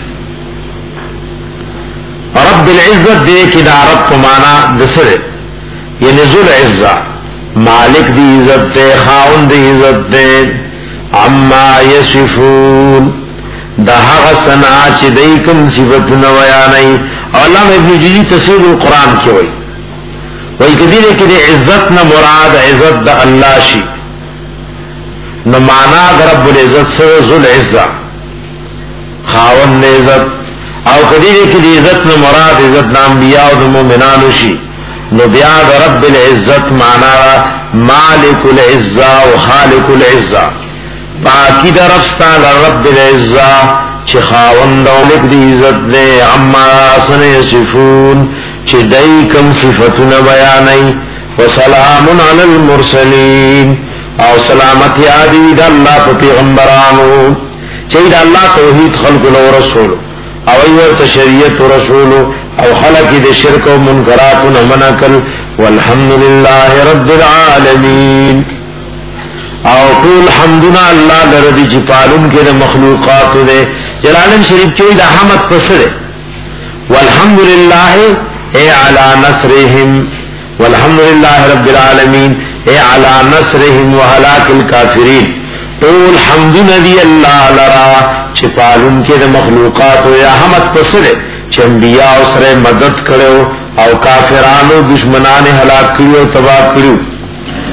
رب العزت دے کی دا رب کو مانا دسر یعنی ذو العزت مالک دی عزت دے خاون دی عزت دے عما یصفون دا حغسنا چی دیکم صفت نویانی علامہ ابن جوزی تفسیر القرآن کی وئی وئی کدیرے کی دی عزت نا مراد عزت دا اللہ شی نو مانا دا رب العزت سر ذو العزت خاون عزت او کدیرے کی دی عزت نا مراد عزت نا انبیاء و دا مومنانو شی نو بیا دا رب العزت مانا مالک العزت و خالق العزت پاکی دا رفستا لرب العزت چی خاون دولک دی عزت دے عما سن یصفون چی دی کم صفتنا بیانی وسلام علی المرسلین او سلامت یادی دا اللہ پا پیغمبرانو چی دا اللہ توحید خلق لو رسولو او ایورت شریعت رسولو او خلقی دا شرک و منکراتنا منکل والحمدللہ رب العالمین او قول حمدنا اللہ لردی چی پالن کے دا مخلوقات دے جلالم شریف چوئی دا حمد پسرے والحمدللہ اے علی نصرہم والحمدللہ رب العالمین اے علی نصرہم وحلاک الکافرین قول حمدنا دی اللہ لرا چی پالن کے دا مخلوقات یا حمد پسرے چی انبیاء اسرے مدد کرو او کافرانو دشمنان حلاک کریو تباہ کریو